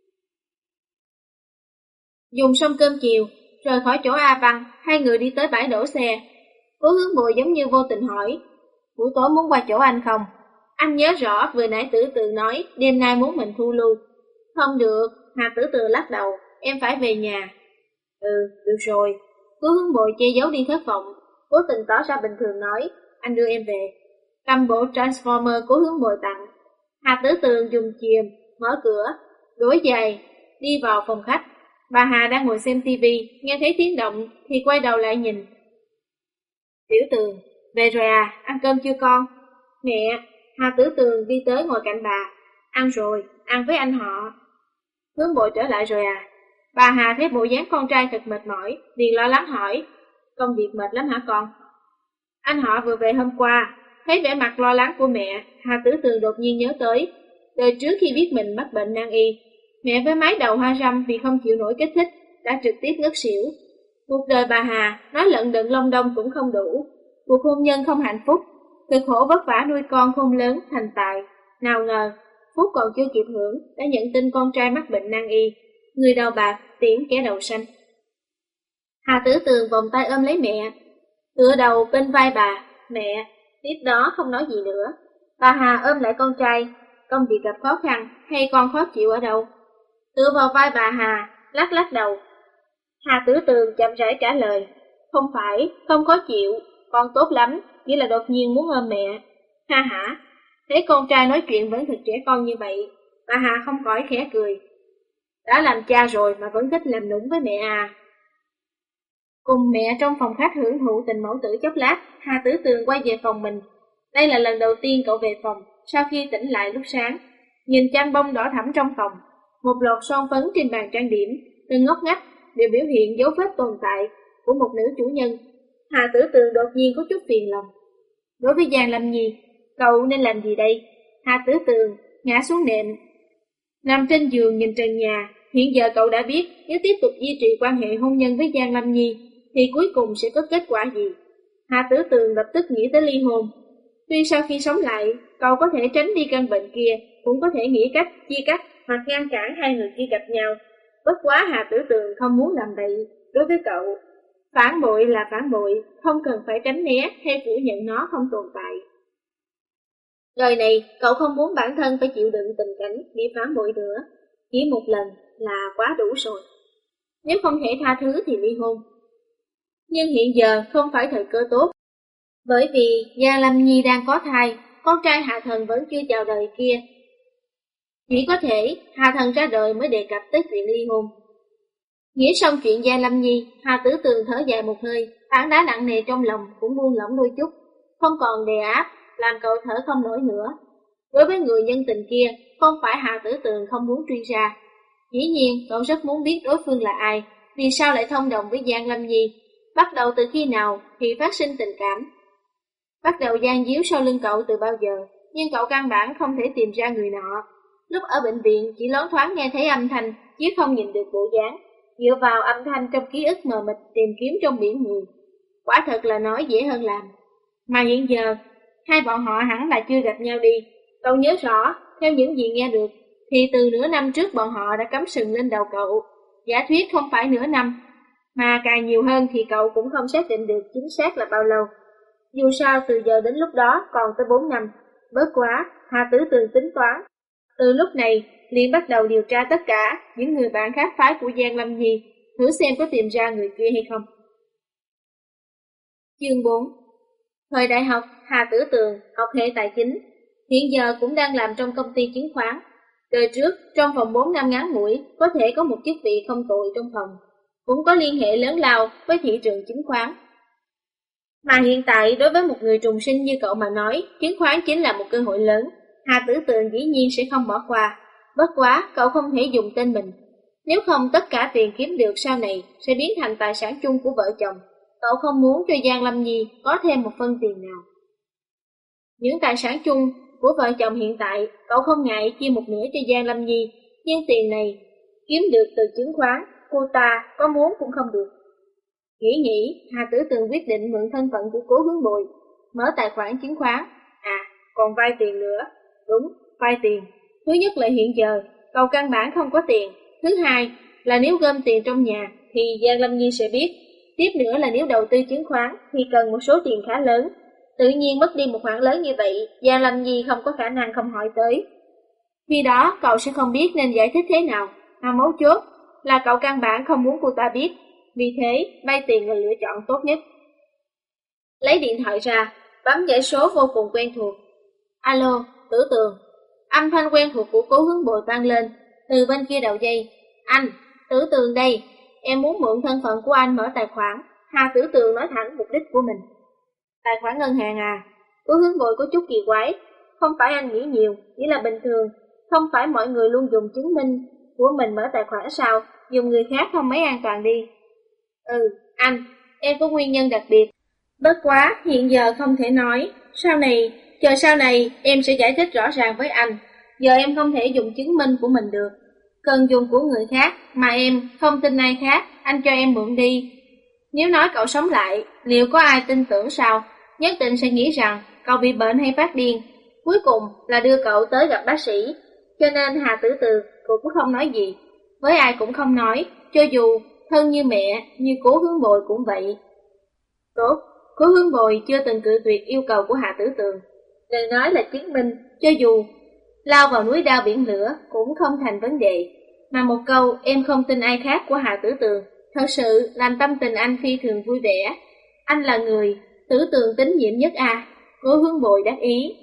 Dùng xong cơm chiều, rời khỏi chỗ A Văn, hai người đi tới bãi đổ xe. Cố Hướng Bồi giống như vô tình hỏi, buổi tối muốn qua chỗ anh không? Anh nhớ rõ vừa nãy Tử Tường nói đêm nay muốn mình thu lưu. Không được, Hà Tử Tường lắc đầu, em phải về nhà. Được rồi. Cố Hướng Bồi che giấu đi thất vọng, cố tình tỏ ra bình thường nói, anh đưa em về. Cầm bộ Transformer Cố Hướng Bồi tặng. Hà Tử Tường dùng chìa mở cửa, gối giày, đi vào phòng khách. Bà Hà đang ngồi xem tivi, nghe thấy tiếng động thì quay đầu lại nhìn. Tiểu Tường, về rồi à, ăn cơm chưa con? Mẹ. Hà Tử Tường đi tới ngồi cạnh bà. Ăn rồi, ăn với anh họ. Hướng Bội trở lại rồi à? Bà Hà thấy bộ dáng con trai thật mệt mỏi, liền lo lắng hỏi, công việc mệt lắm hả con? Anh họ vừa về hôm qua, thấy vẻ mặt lo lắng của mẹ, Hà Tử Tường đột nhiên nhớ tới, đời trước khi biết mình mắc bệnh nan y, mẹ với mái đầu hoa râm vì không chịu nổi kích thích, đã trực tiếp ngất xỉu. Cuộc đời bà Hà, nói lận đận lông đông cũng không đủ, cuộc hôn nhân không hạnh phúc, cực khổ vất vả nuôi con không lớn thành tài. Nào ngờ, phúc còn chưa kịp hưởng, đã nhận tin con trai mắc bệnh nan y, người đầu bạc, tiễn kẻ đầu xanh. Hà Tử Tường vòng tay ôm lấy mẹ, tựa đầu bên vai bà. Mẹ, tiếp đó không nói gì nữa. Bà Hà ôm lại con trai, công việc gặp khó khăn hay con khó chịu ở đâu? Tựa vào vai bà Hà, lắc lắc đầu. Hà Tử Tường chậm rãi trả lời, không phải, không khó chịu, con tốt lắm, chỉ là đột nhiên muốn ôm mẹ. Ha hả, thấy con trai nói chuyện vẫn thật trẻ con như vậy, bà Hà không khỏi khẽ cười. Đã làm cha rồi mà vẫn thích làm nũng với mẹ à. Cùng mẹ trong phòng khách hưởng thụ tình mẫu tử chốc lát, Hà Tử Tường quay về phòng mình. Đây là lần đầu tiên cậu về phòng, sau khi tỉnh lại lúc sáng. Nhìn tranh bông đỏ thẫm trong phòng, một lọt son phấn trên bàn trang điểm, từng ngóc ngách đều biểu hiện dấu vết tồn tại của một nữ chủ nhân. Hà Tử Tường đột nhiên có chút phiền lòng. Đối với Giang Lâm Nhi, cậu nên làm gì đây? Hà Tử Tường ngã xuống nệm, nằm trên giường nhìn trần nhà. Hiện giờ cậu đã biết nếu tiếp tục duy trì quan hệ hôn nhân với Giang Lâm Nhi thì cuối cùng sẽ có kết quả gì. Hà Tử Tường lập tức nghĩ tới ly hôn. Tuy sau khi sống lại, cậu có thể tránh đi căn bệnh kia, cũng có thể nghĩ cách chia cắt hoặc ngăn cản hai người kia gặp nhau. Bất quá Hà Tử Tường không muốn làm vậy. Đối với cậu, phản bội là phản bội, không cần phải tránh né hay phủ nhận nó không tồn tại. Đời này, cậu không muốn bản thân phải chịu đựng tình cảnh bị phản bội nữa. Chỉ một lần là quá đủ rồi. Nếu không thể tha thứ thì ly hôn. Nhưng hiện giờ không phải thời cơ tốt. Bởi vì Giang Lâm Nhi đang có thai, con trai Hạ Thần vẫn chưa chào đời kia. Chỉ có thể Hạ Thần ra đời mới đề cập tới chuyện ly hôn. Nghĩ xong chuyện Giang Lâm Nhi, Hà Tử Tường thở dài một hơi, tảng đá nặng nề trong lòng cũng buông lỏng đôi chút, không còn đè áp, làm cậu thở không nổi nữa. Đối với người nhân tình kia, không phải Hà Tử Tường không muốn truy ra. Dĩ nhiên, cậu rất muốn biết đối phương là ai, vì sao lại thông đồng với Giang Lâm Nhi, bắt đầu từ khi nào thì phát sinh tình cảm. Bắt đầu gian díu sau lưng cậu từ bao giờ, nhưng cậu căn bản không thể tìm ra người nọ. Lúc ở bệnh viện chỉ loáng thoáng nghe thấy âm thanh, chứ không nhìn được bộ dáng. Dựa vào âm thanh trong ký ức mờ mịt tìm kiếm trong biển người. Quả thật là nói dễ hơn làm. Mà hiện giờ, hai bọn họ hẳn là chưa gặp nhau đi. Cậu nhớ rõ, theo những gì nghe được, thì từ nửa năm trước bọn họ đã cắm sừng lên đầu cậu. Giả thuyết không phải nửa năm, mà càng nhiều hơn thì cậu cũng không xác định được chính xác là bao lâu. Dù sao từ giờ đến lúc đó còn tới 4 năm. Bớt quá, Hà Tử Tường tính toán. Từ lúc này, liền bắt đầu điều tra tất cả những người bạn khác phái của Giang Lâm Nhi, thử xem có tìm ra người kia hay không. Chương 4. Thời đại học, Hà Tử Tường học hệ tài chính, hiện giờ cũng đang làm trong công ty chứng khoán. Đời trước, trong vòng 4 năm ngắn ngủi, có thể có một chức vị không tồi trong phòng, cũng có liên hệ lớn lao với thị trường chứng khoán. Mà hiện tại, đối với một người trùng sinh như cậu mà nói, chứng khoán chính là một cơ hội lớn. Hà Tử Tường dĩ nhiên sẽ không bỏ qua. Bất quá, cậu không thể dùng tên mình. Nếu không, tất cả tiền kiếm được sau này sẽ biến thành tài sản chung của vợ chồng. Cậu không muốn cho Giang Lâm Nhi có thêm một phân tiền nào. Những tài sản chung của vợ chồng hiện tại, cậu không ngại chia một nửa cho Giang Lâm Nhi, nhưng tiền này kiếm được từ chứng khoán, cô ta có muốn cũng không được. Nghĩ, Hà Tử Tường quyết định mượn thân phận của Cố Hướng Bồi, mở tài khoản chứng khoán. Còn vay tiền nữa. Đúng, vay tiền. Thứ nhất là hiện giờ, cậu căn bản không có tiền. Thứ hai là nếu gom tiền trong nhà thì Giang Lâm Nhi sẽ biết. Tiếp nữa là nếu đầu tư chứng khoán thì cần một số tiền khá lớn. Tự nhiên mất đi một khoản lớn như vậy, Giang Lâm Nhi không có khả năng không hỏi tới. Khi đó cậu sẽ không biết nên giải thích thế nào. Mà mấu chốt là cậu căn bản không muốn cô ta biết. Vì thế, vay tiền là lựa chọn tốt nhất. Lấy điện thoại ra, bấm dãy số vô cùng quen thuộc. Alo, Tử Tường. Âm thanh quen thuộc của Cố Hướng Bồi vang lên từ bên kia đầu dây. Anh, Tử Tường đây. Em muốn mượn thân phận của anh mở tài khoản. Hà Tử Tường nói thẳng mục đích của mình. Tài khoản ngân hàng à? Cố Hướng Bồi có chút kỳ quái. Không phải anh nghĩ nhiều, chỉ là bình thường. Không phải mọi người luôn dùng chứng minh của mình mở tài khoản sao? Dùng người khác không mấy an toàn đi. Anh, em có nguyên nhân đặc biệt. Bất quá, hiện giờ không thể nói. Chờ sau này, em sẽ giải thích rõ ràng với anh. Giờ em không thể dùng chứng minh của mình được. Cần dùng của người khác, mà em không tin ai khác, anh cho em mượn đi. Nếu nói cậu sống lại, liệu có ai tin tưởng sao? Nhất định sẽ nghĩ rằng cậu bị bệnh hay phát điên. Cuối cùng là đưa cậu tới gặp bác sĩ. Cho nên Hà Tử Tường cũng không nói gì. Với ai cũng không nói, cho dù thân như mẹ, như Cố Hướng Bồi cũng vậy. Tốt, Cố Hướng Bồi chưa từng cự tuyệt yêu cầu của Hà Tử Tường. Đừng nói là chứng minh, cho dù lao vào núi đao biển lửa cũng không thành vấn đề. Mà một câu em không tin ai khác của Hà Tử Tường thật sự làm tâm tình anh phi thường vui vẻ. Anh là người Tử Tường tín nhiệm nhất à? Cố Hướng Bồi đắc ý.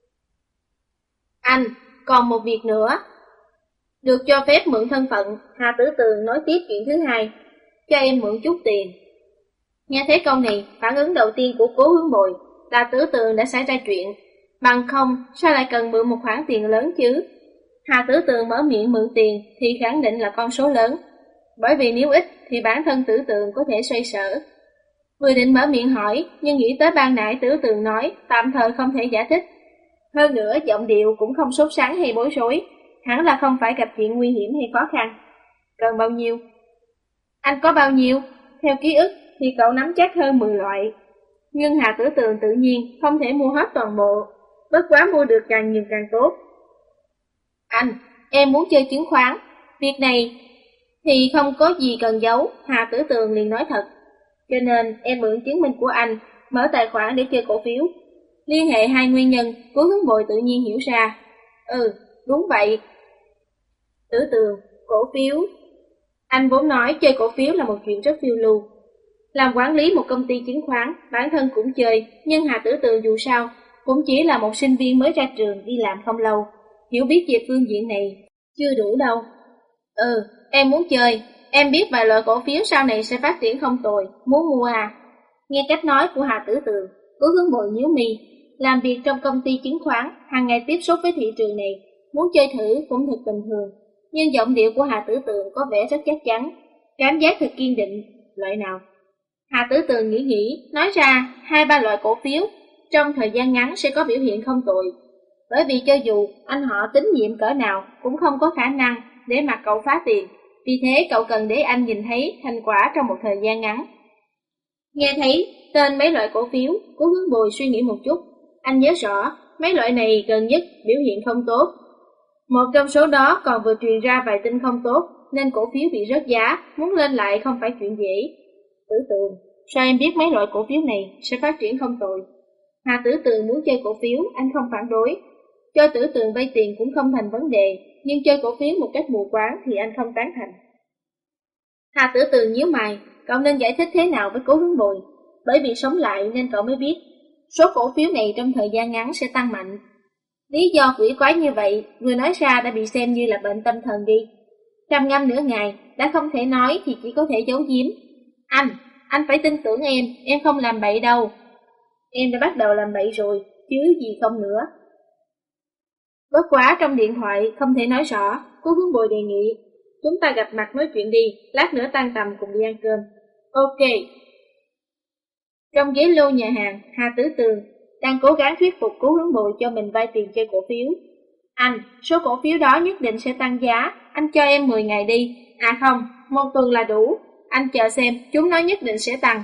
Anh, còn một việc nữa. Được cho phép mượn thân phận, Hà Tử Tường nói tiếp chuyện thứ hai. Cho em mượn chút tiền. Nghe thấy câu này, phản ứng đầu tiên của Cố Hướng Bồi là Tử Tường đã xảy ra chuyện. Bằng không, sao lại cần mượn một khoản tiền lớn chứ? Hà Tử Tường mở miệng mượn tiền thì khẳng định là con số lớn. Bởi vì nếu ít thì bản thân Tử Tường có thể xoay sở. Vừa định mở miệng hỏi, nhưng nghĩ tới ban nãy Tử Tường nói tạm thời không thể giải thích. Hơn nữa giọng điệu cũng không sốt sắng hay bối rối, hẳn là không phải gặp chuyện nguy hiểm hay khó khăn. Cần bao nhiêu? Anh có bao nhiêu? Theo ký ức thì cậu nắm chắc hơn 10 loại. Nhưng Hà Tử Tường tự nhiên không thể mua hết toàn bộ, bất quá mua được càng nhiều càng tốt. Anh, em muốn chơi chứng khoán. Việc này thì không có gì cần giấu, Hà Tử Tường liền nói thật. Cho nên em mượn chứng minh của anh, mở tài khoản để chơi cổ phiếu. Liên hệ hai nguyên nhân, Cố Hướng Bồi tự nhiên hiểu ra. Đúng vậy. Tử Tường, cổ phiếu. Anh vốn nói chơi cổ phiếu là một chuyện rất phiêu lưu. Làm quản lý một công ty chứng khoán, bản thân cũng chơi, nhưng Hà Tử Tường dù sao cũng chỉ là một sinh viên mới ra trường đi làm không lâu, hiểu biết về phương diện này chưa đủ đâu. Em muốn chơi, em biết vài loại cổ phiếu sau này sẽ phát triển không tồi, muốn mua à? Nghe cách nói của Hà Tử Tường, Cố Hướng Bồi nhíu mi, làm việc trong công ty chứng khoán, hàng ngày tiếp xúc với thị trường này, muốn chơi thử cũng thật bình thường. Nhưng giọng điệu của Hà Tử Tường có vẻ rất chắc chắn, cảm giác thật kiên định. Loại nào? Hà Tử Tường nghĩ, nói ra 2-3 loại cổ phiếu, trong thời gian ngắn sẽ có biểu hiện không tồi. Bởi vì cho dù anh họ tín nhiệm cỡ nào cũng không có khả năng để mặc cậu phá tiền. Vì thế cậu cần để anh nhìn thấy thành quả trong một thời gian ngắn. Nghe thấy tên mấy loại cổ phiếu, Cố Hướng Bồi suy nghĩ một chút. Anh nhớ rõ, mấy loại này gần nhất biểu hiện không tốt. Một trong số đó còn vừa truyền ra vài tin không tốt, nên cổ phiếu bị rớt giá, muốn lên lại không phải chuyện dễ. Tử Tường, sao em biết mấy loại cổ phiếu này sẽ phát triển không tồi? Hà Tử Tường muốn chơi cổ phiếu, anh không phản đối. Cho Tử Tường vay tiền cũng không thành vấn đề, nhưng chơi cổ phiếu một cách mù quáng thì anh không tán thành. Hà Tử Tường nhíu mày, cậu nên giải thích thế nào với Cố Hướng Bồi? Bởi vì sống lại nên cậu mới biết, số cổ phiếu này trong thời gian ngắn sẽ tăng mạnh. Lý do quỷ quái như vậy, vừa nói ra đã bị xem như là bệnh tâm thần đi. Trầm ngâm nửa ngày, đã không thể nói thì chỉ có thể giấu giếm. Anh phải tin tưởng em không làm bậy đâu. Em đã bắt đầu làm bậy rồi, chứ gì không nữa. Bất quá trong điện thoại không thể nói rõ, Cố Hướng Bồi đề nghị, chúng ta gặp mặt nói chuyện đi, lát nữa tan tầm cùng đi ăn cơm. Ok. Trong ghế lô nhà hàng, Hà Tử Tường đang cố gắng thuyết phục Cố Hướng Bồi cho mình vay tiền chơi cổ phiếu. Số cổ phiếu đó nhất định sẽ tăng giá, anh cho em 10 ngày đi. À không, 1 tuần là đủ, anh chờ xem, chúng nói nhất định sẽ tăng.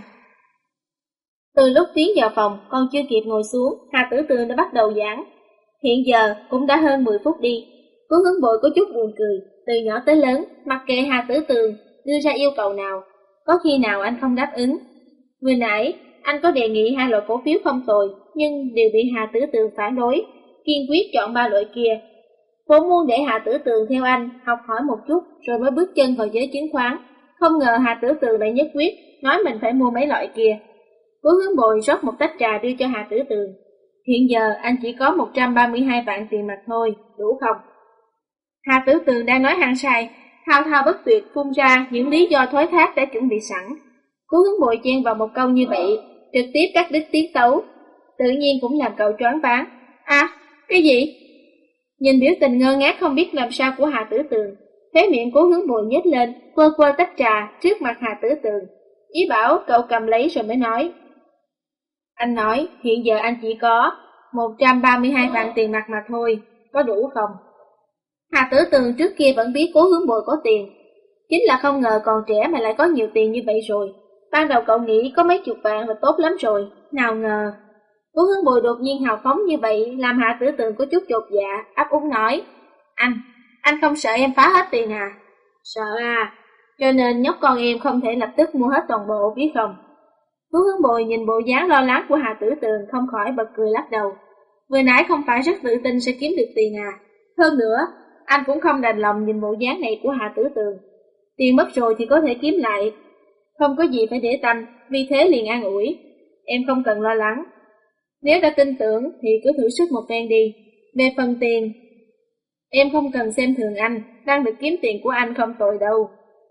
Từ lúc tiến vào phòng, còn chưa kịp ngồi xuống, Hà Tử Tường đã bắt đầu giảng. Hiện giờ cũng đã hơn 10 phút đi. Cố Hướng Bồi có chút buồn cười, từ nhỏ tới lớn, mặc kệ Hà Tử Tường đưa ra yêu cầu nào, có khi nào anh không đáp ứng. Vừa nãy, anh có đề nghị 2 loại cổ phiếu không tồi, nhưng đều bị Hà Tử Tường phản đối, kiên quyết chọn 3 loại kia. Vốn muốn để Hà Tử Tường theo anh, học hỏi một chút, rồi mới bước chân vào giới chứng khoán. Không ngờ Hà Tử Tường lại nhất quyết, nói mình phải mua mấy loại kia. Cố Hướng Bồi rót một tách trà đưa cho Hà Tử Tường. Hiện giờ anh chỉ có 132 vạn tiền mặt thôi, đủ không? Hà Tử Tường đang nói hăng say, thao thao bất tuyệt phun ra những lý do thối thác đã chuẩn bị sẵn. Cố Hướng Bồi chen vào một câu như vậy, trực tiếp cắt đứt tiết tấu, tự nhiên cũng làm cậu choáng váng. À, cái gì? Nhìn biểu tình ngơ ngác không biết làm sao của Hà Tử Tường, khóe miệng Cố Hướng Bồi nhếch lên, quơ quơ tách trà trước mặt Hà Tử Tường, ý bảo cậu cầm lấy rồi mới nói. Anh nói, hiện giờ anh chỉ có 132 vạn tiền mặt mà thôi, có đủ không? Hà Tử Tường trước kia vẫn biết Cố Hướng Bồi có tiền, chính là không ngờ còn trẻ mà lại có nhiều tiền như vậy rồi. Ban đầu cậu nghĩ có mấy chục vạn là tốt lắm rồi, nào ngờ. Cố Hướng Bồi đột nhiên hào phóng như vậy làm Hà Tử Tường có chút chột dạ, ấp úng nói. Anh không sợ em phá hết tiền à? Sợ à, cho nên nhóc con em không thể lập tức mua hết toàn bộ, biết không? Cố Hướng Bồi nhìn bộ dáng lo lắng của Hà Tử Tường không khỏi bật cười lắc đầu. Vừa nãy không phải rất tự tin sẽ kiếm được tiền à? Hơn nữa, anh cũng không đành lòng nhìn bộ dáng này của Hà Tử Tường. Tiền mất rồi thì có thể kiếm lại, không có gì phải để tâm, vì thế liền an ủi. Em không cần lo lắng. Nếu đã tin tưởng thì cứ thử sức một phen đi. Về phần tiền, em không cần xem thường anh, đang được kiếm tiền của anh không tồi đâu.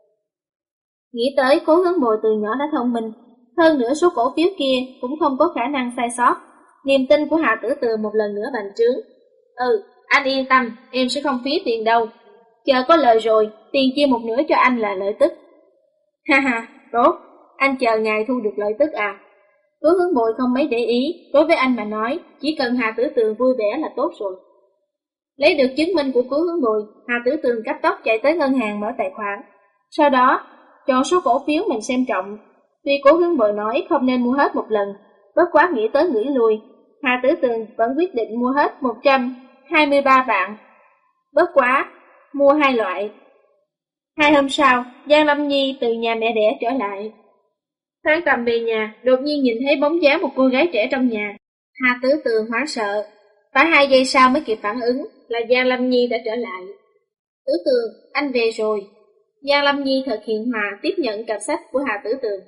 Nghĩ tới Cố Hướng Bồi từ nhỏ đã thông minh, hơn nữa số cổ phiếu kia cũng không có khả năng sai sót. Niềm tin của Hà Tử Tường một lần nữa bành trướng. Anh yên tâm, em sẽ không phí tiền đâu. Chờ có lời rồi, tiền chia một nửa cho anh là lợi tức. Ha ha, tốt, anh chờ ngài thu được lợi tức à? Cố Hướng Bồi không mấy để ý, đối với anh mà nói, chỉ cần Hà Tử Tường vui vẻ là tốt rồi. Lấy được chứng minh của Cố Hướng Bồi, Hà Tử Tường cấp tốc chạy tới ngân hàng mở tài khoản. Sau đó, chọn số cổ phiếu mình xem trọng. Tuy Cố Hướng Bồi nói không nên mua hết một lần, bất quá nghĩ tới nghĩ lui, Hà Tử Tường vẫn quyết định mua hết 123 vạn. Bất quá, mua 2 loại. 2 hôm sau, Giang Lâm Nhi từ nhà mẹ đẻ trở lại. Tan tầm về nhà, đột nhiên nhìn thấy bóng dáng một cô gái trẻ trong nhà. Hà Tử Tường hoảng sợ, phải 2 giây sau mới kịp phản ứng là Giang Lâm Nhi đã trở lại. Tử Tường, anh về rồi. Giang Lâm Nhi thật hiền hòa tiếp nhận cặp sách của Hà Tử Tường.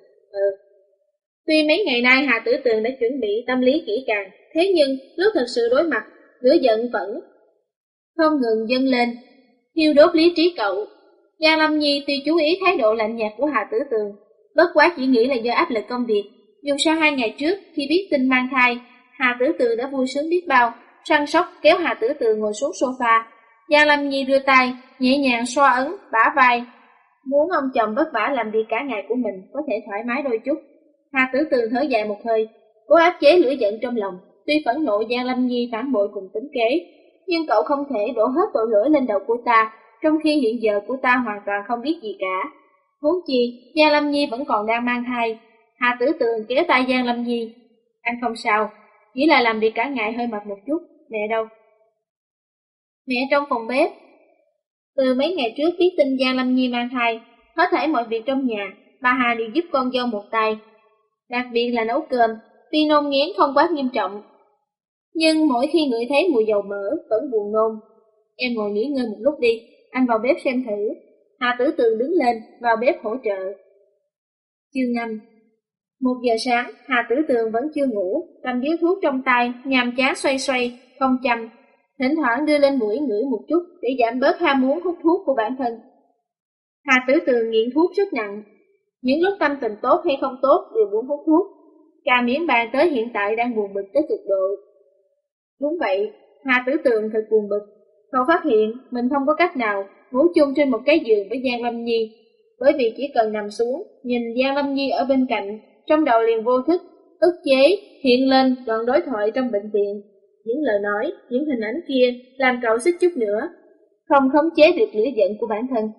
Tuy mấy ngày nay Hà Tử Tường đã chuẩn bị tâm lý kỹ càng, thế nhưng lúc thật sự đối mặt, lửa giận vẫn không ngừng dâng lên, thiêu đốt lý trí cậu. Giang Lâm Nhi tuy chú ý thái độ lạnh nhạt của Hà Tử Tường, bất quá chỉ nghĩ là do áp lực công việc. Dù sao 2 ngày trước khi biết tin mang thai, Hà Tử Tường đã vui sướng biết bao, săn sóc kéo Hà Tử Tường ngồi xuống sofa. Giang Lâm Nhi đưa tay nhẹ nhàng xoa ấn bả vai, muốn ông chồng vất vả làm việc cả ngày của mình có thể thoải mái đôi chút. Hà Tử Tường thở dài một hơi, cố áp chế lửa giận trong lòng. Tuy phẫn nộ Giang Lâm Nhi phản bội cùng tính kế, nhưng cậu không thể đổ hết tội lỗi lên đầu cô ta, trong khi hiện giờ cô ta hoàn toàn không biết gì cả. Huống chi, Giang Lâm Nhi vẫn còn đang mang thai. Hà Tử Tường kéo tay Giang Lâm Nhi. Anh không sao, chỉ là làm việc cả ngày hơi mệt một chút. Mẹ đâu? Mẹ trong phòng bếp. Từ mấy ngày trước biết tin Giang Lâm Nhi mang thai, hết thảy mọi việc trong nhà, bà Hà đều giúp con dâu một tay. Đặc biệt là nấu cơm, tuy nôn nghén không quá nghiêm trọng, nhưng mỗi khi ngửi thấy mùi dầu mỡ vẫn buồn nôn. Em ngồi nghỉ ngơi một lúc đi, anh vào bếp xem thử. Hà Tử Tường đứng lên, vào bếp hỗ trợ. Chương 5. 1 giờ sáng, Hà Tử Tường vẫn chưa ngủ, cầm điếu thuốc trong tay, nhàm chán xoay xoay, không chăm. Thỉnh thoảng đưa lên mũi ngửi một chút để giảm bớt ham muốn hút thuốc của bản thân. Hà Tử Tường nghiện thuốc rất nặng. Những lúc tâm tình tốt hay không tốt đều muốn hút thuốc. Càng miễn bàn tới hiện tại đang buồn bực tới cực độ. Đúng vậy, Hà Tử Tường thật buồn bực. Cậu phát hiện mình không có cách nào ngủ chung trên một cái giường với Giang Lâm Nhi, bởi vì chỉ cần nằm xuống, nhìn Giang Lâm Nhi ở bên cạnh, trong đầu liền vô thức, ức chế, hiện lên đoạn đối thoại trong bệnh viện. Những lời nói, những hình ảnh kia làm cậu xích chút nữa, không khống chế được lửa giận của bản thân.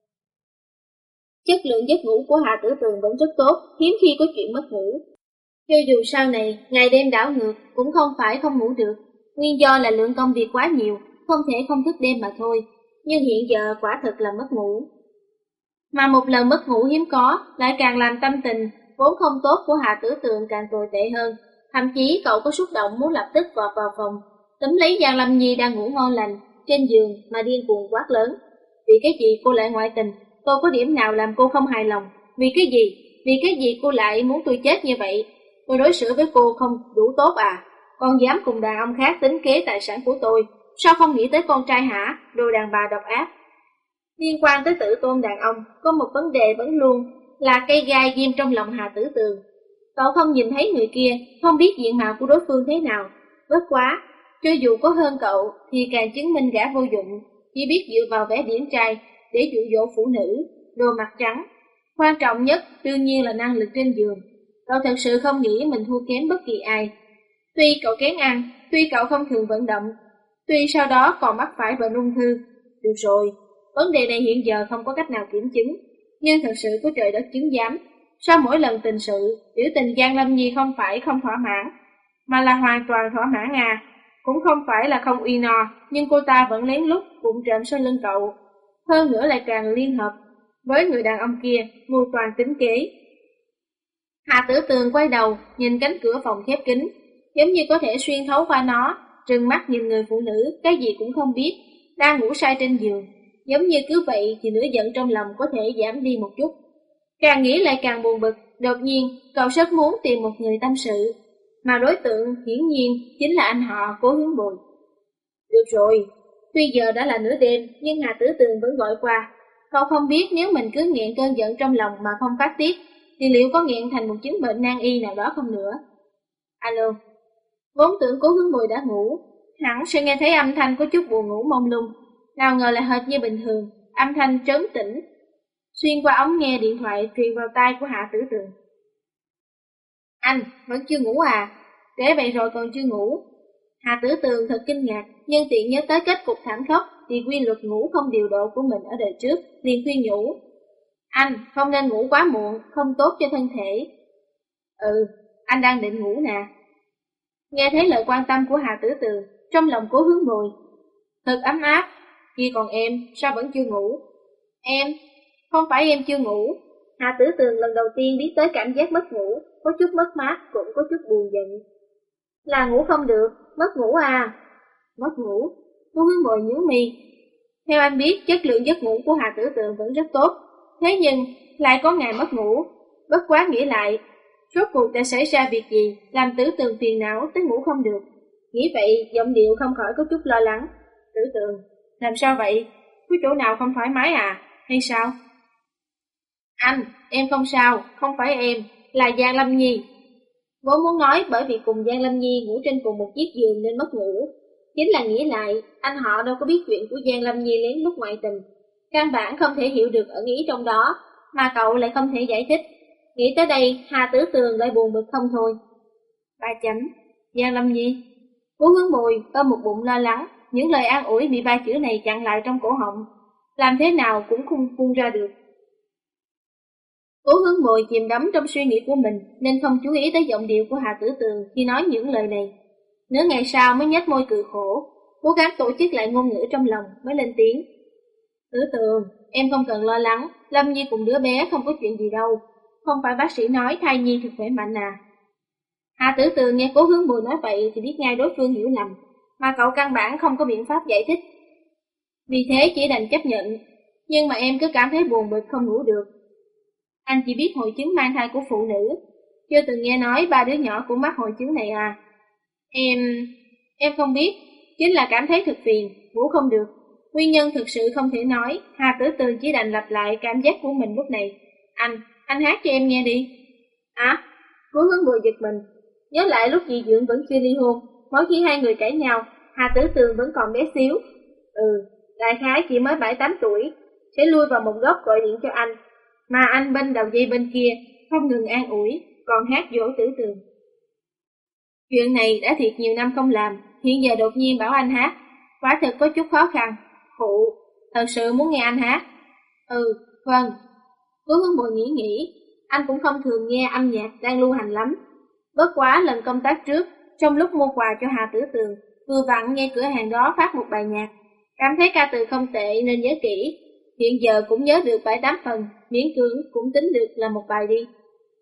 Chất lượng giấc ngủ của Hà Tử Tường vẫn rất tốt, hiếm khi có chuyện mất ngủ. Cho dù sau này, ngày đêm đảo ngược, cũng không phải không ngủ được. Nguyên do là lượng công việc quá nhiều, không thể không thức đêm mà thôi. Nhưng hiện giờ quả thực là mất ngủ. Mà một lần mất ngủ hiếm có, lại càng làm tâm tình vốn không tốt của Hà Tử Tường càng tồi tệ hơn. Thậm chí cậu có xúc động muốn lập tức vọt vào phòng, túm lấy Giang Lâm Nhi đang ngủ ngon lành trên giường mà điên cuồng quát lớn. Vì cái gì cô lại ngoại tình? Tôi có điểm nào làm cô không hài lòng? Vì cái gì? Vì cái gì cô lại muốn tôi chết như vậy? Tôi đối xử với cô không đủ tốt à? Còn dám cùng đàn ông khác tính kế tài sản của tôi, sao không nghĩ tới con trai hả? Đồ đàn bà độc ác. Liên quan tới tự tôn đàn ông, có một vấn đề vẫn luôn là cây gai ghim trong lòng Hà Tử Tường. Cậu không nhìn thấy người kia, không biết diện mạo của đối phương thế nào. Bất quá, cho dù có hơn cậu thì càng chứng minh gã vô dụng, chỉ biết dựa vào vẻ điển trai để dụ dỗ phụ nữ, đồ mặt trắng. Quan trọng nhất đương nhiên là năng lực trên giường. Cậu thật sự không nghĩ mình thua kém bất kỳ ai. Tuy cậu kén ăn, tuy cậu không thường vận động, tuy sau đó còn mắc phải bệnh ung thư. Được rồi, vấn đề này hiện giờ không có cách nào kiểm chứng, nhưng thật sự có trời đất chứng giám. Sau mỗi lần tình sự, biểu tình Giang Lâm Nhi không phải không thỏa mãn, mà là hoàn toàn thỏa mãn à. Cũng không phải là không uy no, nhưng cô ta vẫn lén lút bụng trộm sau lưng cậu. Hơn nữa lại càng liên hợp với người đàn ông kia, mưu toàn tính kế. Hạ Tử Tường quay đầu, nhìn cánh cửa phòng khép kín, giống như có thể xuyên thấu qua nó, trừng mắt nhìn người phụ nữ, cái gì cũng không biết, đang ngủ say trên giường. Giống như cứ vậy thì lửa giận trong lòng có thể giảm đi một chút. Càng nghĩ lại càng buồn bực, đột nhiên cậu rất muốn tìm một người tâm sự, mà đối tượng hiển nhiên chính là anh họ Cố Hướng Bồi. Được rồi, tuy giờ đã là nửa đêm nhưng Hà Tử Tường vẫn gọi qua. Cậu không biết nếu mình cứ nghẹn cơn giận trong lòng mà không phát tiết, thì liệu có nghẹn thành một chứng bệnh nan y nào đó không nữa. Alo, vốn tưởng Cố Hướng Bồi đã ngủ, hẳn sẽ nghe thấy âm thanh có chút buồn ngủ mông lung, nào ngờ lại hệt như bình thường, âm thanh trấn tĩnh, xuyên qua ống nghe điện thoại truyền vào tai của Hạ Tử Tường. Anh, vẫn chưa ngủ à? Trễ vậy rồi còn chưa ngủ. Hạ Tử Tường thật kinh ngạc, nhưng tiện nhớ tới kết cục thảm khốc thì quy luật ngủ không điều độ của mình ở đời trước, liền khuyên nhủ. Anh, không nên ngủ quá muộn, không tốt cho thân thể. Ừ, anh đang định ngủ nè. Nghe thấy lời quan tâm của Hạ Tử Tường, trong lòng Cố Hướng Bồi thật ấm áp. Kia còn em, sao vẫn chưa ngủ? Em, không phải em chưa ngủ. Hạ Tử Tường lần đầu tiên biết tới cảm giác mất ngủ, có chút mất mát, cũng có chút buồn giận. Là ngủ không được, mất ngủ à? Mất ngủ? Cố Hướng Bồi nhướng mi. Theo anh biết, chất lượng giấc ngủ của Hạ Tử Tường vẫn rất tốt, thế nhưng lại có ngày mất ngủ. Bất quá nghĩ lại, rốt cuộc đã xảy ra việc gì làm Tử Tường phiền não tới ngủ không được. Nghĩ vậy, giọng điệu không khỏi có chút lo lắng. Tử Tường, làm sao vậy? Có chỗ nào không thoải mái à? Hay sao? Anh, em không sao, không phải em, là Giang Lâm Nhi. Vốn muốn nói bởi vì cùng Giang Lâm Nhi ngủ trên cùng một chiếc giường nên mất ngủ. Chính là nghĩ lại, anh họ đâu có biết chuyện của Giang Lâm Nhi lén lút ngoại tình. Căn bản không thể hiểu được ẩn ý trong đó, mà cậu lại không thể giải thích. Nghĩ tới đây, Hà Tử Tường lại buồn bực không thôi. 3 chấm, Giang Lâm Nhi. Cố Hướng Bồi ôm một bụng lo lắng, những lời an ủi bị 3 chữ này chặn lại trong cổ họng, làm thế nào cũng không phun ra được. Cố Hướng Bồi chìm đắm trong suy nghĩ của mình nên không chú ý tới giọng điệu của Hà Tử Tường khi nói những lời này. Nửa ngày sau mới nhếch môi cười khổ, cố gắng tổ chức lại ngôn ngữ trong lòng mới lên tiếng. Tử Tường, em không cần lo lắng, Lâm Nhi cùng đứa bé không có chuyện gì đâu. Không phải bác sĩ nói thai nhi thực khỏe mạnh à? Hà Tử Tường nghe Cố Hướng Bồi nói vậy thì biết ngay đối phương hiểu lầm, mà cậu căn bản không có biện pháp giải thích. Vì thế chỉ đành chấp nhận, nhưng mà em cứ cảm thấy buồn bực không ngủ được. Anh chỉ biết hội chứng mang thai của phụ nữ, chưa từng nghe nói 3 đứa nhỏ cũng mắc hội chứng này à? Em không biết, chính là cảm thấy thực phiền, ngủ không được. Nguyên nhân thực sự không thể nói, Hà Tử Tường chỉ đành lặp lại cảm giác của mình lúc này. Anh hát cho em nghe đi. À, Cố Hướng Bồi giật mình, nhớ lại lúc dì Dượng vẫn chưa ly hôn, mỗi khi hai người cãi nhau, Hà Tử Tường vẫn còn bé xíu. Đại khái chỉ mới 7-8 tuổi, sẽ lui vào một góc gọi điện cho anh, mà anh bên đầu dây bên kia không ngừng an ủi, còn hát dỗ Tử Tường. Chuyện này đã thiệt nhiều năm không làm, hiện giờ đột nhiên bảo anh hát, quả thực có chút khó khăn. Phụ, thật sự muốn nghe anh hát. Vâng. Cố Hướng Bồi nghĩ, anh cũng không thường nghe âm nhạc đang lưu hành lắm. Bất quá lần công tác trước, trong lúc mua quà cho Hà Tử Tường, vừa vặn nghe cửa hàng đó phát một bài nhạc, cảm thấy ca từ không tệ nên nhớ kỹ. Hiện giờ cũng nhớ được 7-8 phần, miễn cưỡng cũng tính được là một bài đi.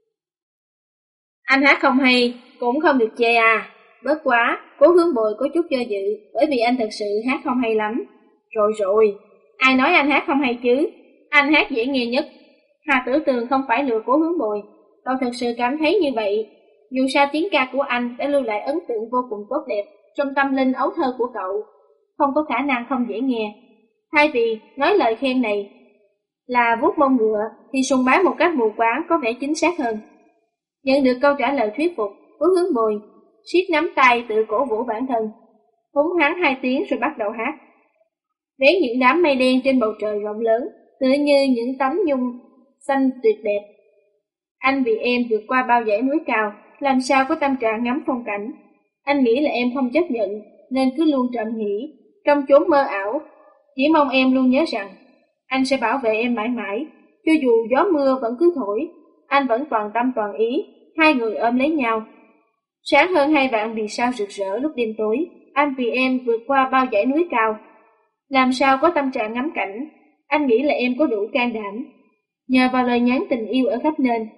Anh hát không hay, cũng không được chê à. Bất quá, Cố Hướng Bồi có chút do dự, bởi vì anh thật sự hát không hay lắm. Rồi, ai nói anh hát không hay chứ? Anh hát dễ nghe nhất. Hà Tử Tường không phải lừa Cố Hướng Bồi, cậu thật sự cảm thấy như vậy. Dù sao tiếng ca của anh đã lưu lại ấn tượng vô cùng tốt đẹp trong tâm linh ấu thơ của cậu, không có khả năng không dễ nghe. Thay vì nói lời khen này là vuốt mông ngựa thì sùng bái một cách mù quáng có vẻ chính xác hơn. Nhận được câu trả lời thuyết phục, Cố Hướng Bồi siết nắm tay tự cổ vũ bản thân, húng hắn 2 tiếng rồi bắt đầu hát. Vén những đám mây đen trên bầu trời rộng lớn, tựa như những tấm nhung xanh tuyệt đẹp. Anh vì em vượt qua bao dãy núi cao, làm sao có tâm trạng ngắm phong cảnh. Anh nghĩ là em không chấp nhận, nên cứ luôn trầm nghĩ, trong chốn mơ ảo. Chỉ mong em luôn nhớ rằng, anh sẽ bảo vệ em mãi mãi, cho dù gió mưa vẫn cứ thổi, anh vẫn toàn tâm toàn ý, hai người ôm lấy nhau. Sáng hơn 2 vạn vì sao rực rỡ lúc đêm tối, anh vì em vượt qua bao dãy núi cao. Làm sao có tâm trạng ngắm cảnh, anh nghĩ là em có đủ can đảm, nhờ vào lời nhắn tình yêu ở khắp nơi.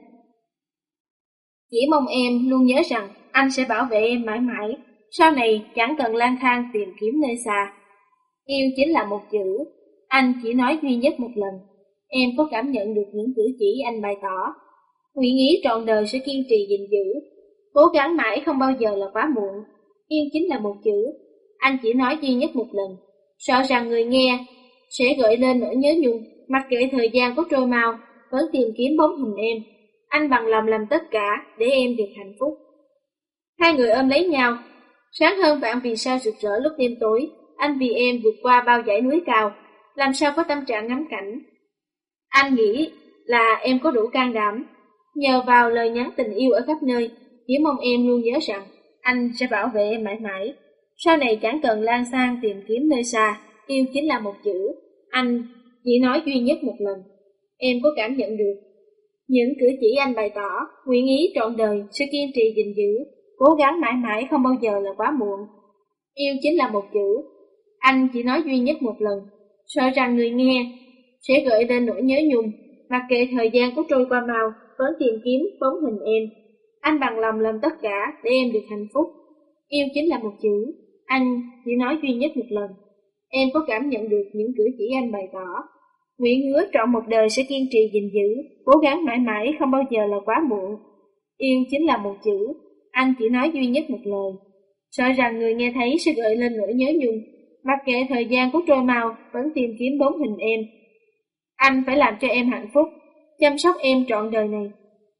Chỉ mong em luôn nhớ rằng anh sẽ bảo vệ em mãi mãi, sau này chẳng cần lang thang tìm kiếm nơi xa. Yêu chính là một chữ, anh chỉ nói duy nhất một lần. Em có cảm nhận được những cử chỉ anh bày tỏ. Nguyện ý trọn đời sẽ kiên trì gìn giữ, cố gắng mãi không bao giờ là quá muộn. Yêu chính là một chữ, anh chỉ nói duy nhất một lần, sợ rằng người nghe sẽ gợi lên nỗi nhớ nhung. Mặc kệ thời gian có trôi mau, vẫn tìm kiếm bóng hình em. Anh bằng lòng làm tất cả để em được hạnh phúc. Hai người ôm lấy nhau. Sáng hơn vạn vì sao rực rỡ lúc đêm tối, anh vì em vượt qua bao dãy núi cao, làm sao có tâm trạng ngắm cảnh. Anh nghĩ là em có đủ can đảm, nhờ vào lời nhắn tình yêu ở khắp nơi, chỉ mong em luôn nhớ rằng anh sẽ bảo vệ em mãi mãi. Sau này chẳng cần lang sang tìm kiếm nơi xa, yêu chính là một chữ, anh chỉ nói duy nhất một lần. Em có cảm nhận được những cử chỉ anh bày tỏ, nguyện ý trọn đời sẽ kiên trì gìn giữ, cố gắng mãi mãi không bao giờ là quá muộn. Yêu chính là một chữ, anh chỉ nói duy nhất một lần, sợ rằng người nghe sẽ gợi lên nỗi nhớ nhung. Mặc kệ thời gian có trôi qua mau, vẫn tìm kiếm bóng hình em. Anh bằng lòng làm tất cả để em được hạnh phúc. Yêu chính là một chữ, anh chỉ nói duy nhất một lần. Em có cảm nhận được những cử chỉ anh bày tỏ, nguyện hứa trọn một đời sẽ kiên trì gìn giữ, cố gắng mãi mãi không bao giờ là quá muộn. Yêu chính là một chữ, anh chỉ nói duy nhất một lời, sợ rằng người nghe thấy sẽ gợi lên nỗi nhớ nhung. Mặc kệ thời gian có trôi mau, vẫn tìm kiếm bóng hình em. Anh phải làm cho em hạnh phúc, chăm sóc em trọn đời này.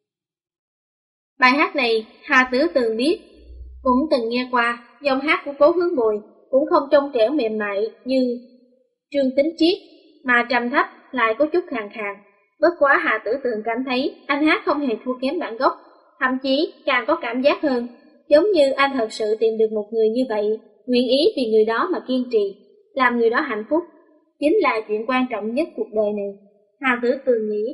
Bài hát này Hà Tử Tường biết, cũng từng nghe qua. Dòng hát của Cố Hướng Bồi cũng không trong trẻo mềm mại như Trương Tính Chiết, mà trầm thấp lại có chút khàn khàn. Bất quá Hà Tử Tường cảm thấy anh hát không hề thua kém bản gốc, thậm chí càng có cảm giác hơn, giống như anh thật sự tìm được một người như vậy, nguyện ý vì người đó mà kiên trì, làm người đó hạnh phúc, chính là chuyện quan trọng nhất cuộc đời này. Hà Tử Tường nghĩ,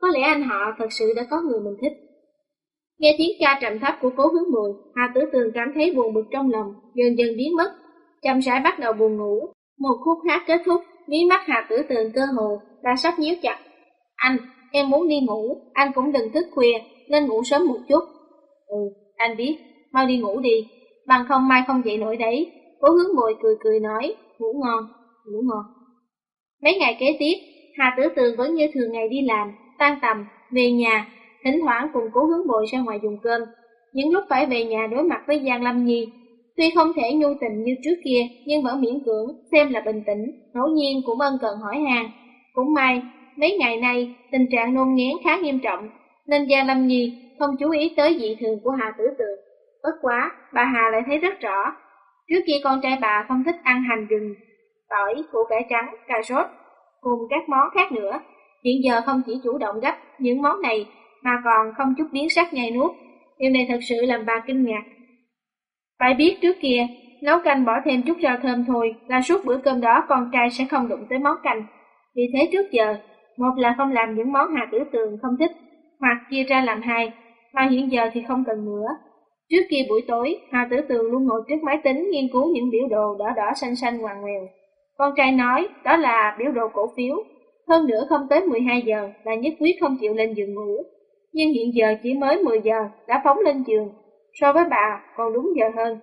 Có lẽ anh họ thật sự đã có người mình thích. Nghe tiếng ca trầm thấp của Cố Hướng Mùi, Hà Tử Tường cảm thấy buồn bực trong lòng, dần dần biến mất, chậm rãi bắt đầu buồn ngủ. Một khúc hát kết thúc, mí mắt Hà Tử Tường cơ hồ đã sắp nhíu chặt. Anh, em muốn đi ngủ, anh cũng đừng thức khuya, nên ngủ sớm một chút. Ừ, anh biết, mau đi ngủ đi, bằng không mai không dậy nổi đấy. Cố Hướng Mùi cười cười nói, ngủ ngon, ngủ ngon. Mấy ngày kế tiếp, Hà Tử Tường vẫn như thường ngày đi làm, tan tầm, về nhà, thỉnh thoảng cùng Cố Hướng Mùi ra ngoài dùng cơm. Những lúc phải về nhà đối mặt với Giang Lâm Nhi, tuy không thể nhu tình như trước kia, nhưng vẫn miễn cưỡng, xem là bình tĩnh, ngẫu nhiên cũng ân cần hỏi han. Cũng may, mấy ngày nay, tình trạng nôn nghén khá nghiêm trọng, nên Giang Lâm Nhi không chú ý tới dị thường của Hà Tử Tường. Bất quá, bà Hà lại thấy rất rõ. Trước kia con trai bà không thích ăn hành rừng, tỏi, củ cải trắng, cà rốt, cùng các món khác nữa. Hiện giờ không chỉ chủ động gấp những món này, mà còn không chút biến sắc nhai nuốt. Điều này thật sự làm bà kinh ngạc. Phải biết trước kia, nấu canh bỏ thêm chút rau thơm thôi là suốt bữa cơm đó con trai sẽ không đụng tới món canh. Vì thế trước giờ, một là không làm những món Hà Tử Tường không thích, hoặc chia ra làm hai, mà hiện giờ thì không cần nữa. Trước kia buổi tối, Hà Tử Tường luôn ngồi trước máy tính nghiên cứu những biểu đồ đỏ đỏ xanh xanh ngoằn ngoèo. Con trai nói đó là biểu đồ cổ phiếu, hơn nữa không tới 12 giờ là nhất quyết không chịu lên giường ngủ. Nhưng hiện giờ chỉ mới 10 giờ đã phóng lên giường, so với bà còn đúng giờ hơn.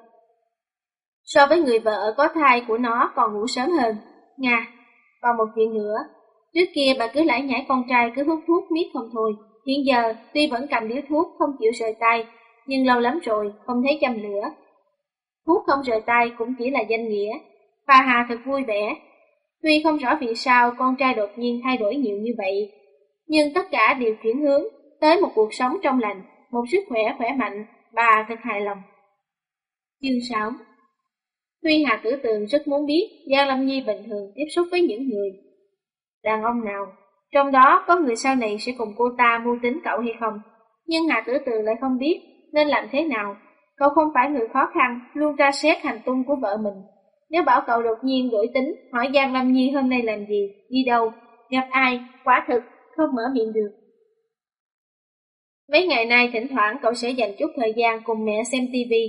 So với người vợ có thai của nó còn ngủ sớm hơn. Nga, còn một chuyện nữa, trước kia bà cứ lải nhải con trai cứ hút thuốc miết không thôi. Hiện giờ tuy vẫn cầm điếu thuốc không chịu rời tay, nhưng lâu lắm rồi không thấy châm lửa. Thuốc không rời tay cũng chỉ là danh nghĩa. Bà Hà thật vui vẻ. Tuy không rõ vì sao con trai đột nhiên thay đổi nhiều như vậy, nhưng tất cả đều chuyển hướng tới một cuộc sống trong lành, một sức khỏe khỏe mạnh, bà thật hài lòng. Chương 6. Tuy Hà Tử Tường rất muốn biết Giang Lâm Nhi bình thường tiếp xúc với những người đàn ông nào, trong đó có người sau này sẽ cùng cô ta mưu tính cậu hay không, nhưng Hà Tử Tường lại không biết nên làm thế nào. Cậu không phải người khó khăn, luôn tra xét hành tung của vợ mình. Nếu bảo cậu đột nhiên đổi tính, hỏi Giang Lâm Nhi hôm nay làm gì, đi đâu, gặp ai, quả thực không mở miệng được. Mấy ngày nay thỉnh thoảng cậu sẽ dành chút thời gian cùng mẹ xem tivi.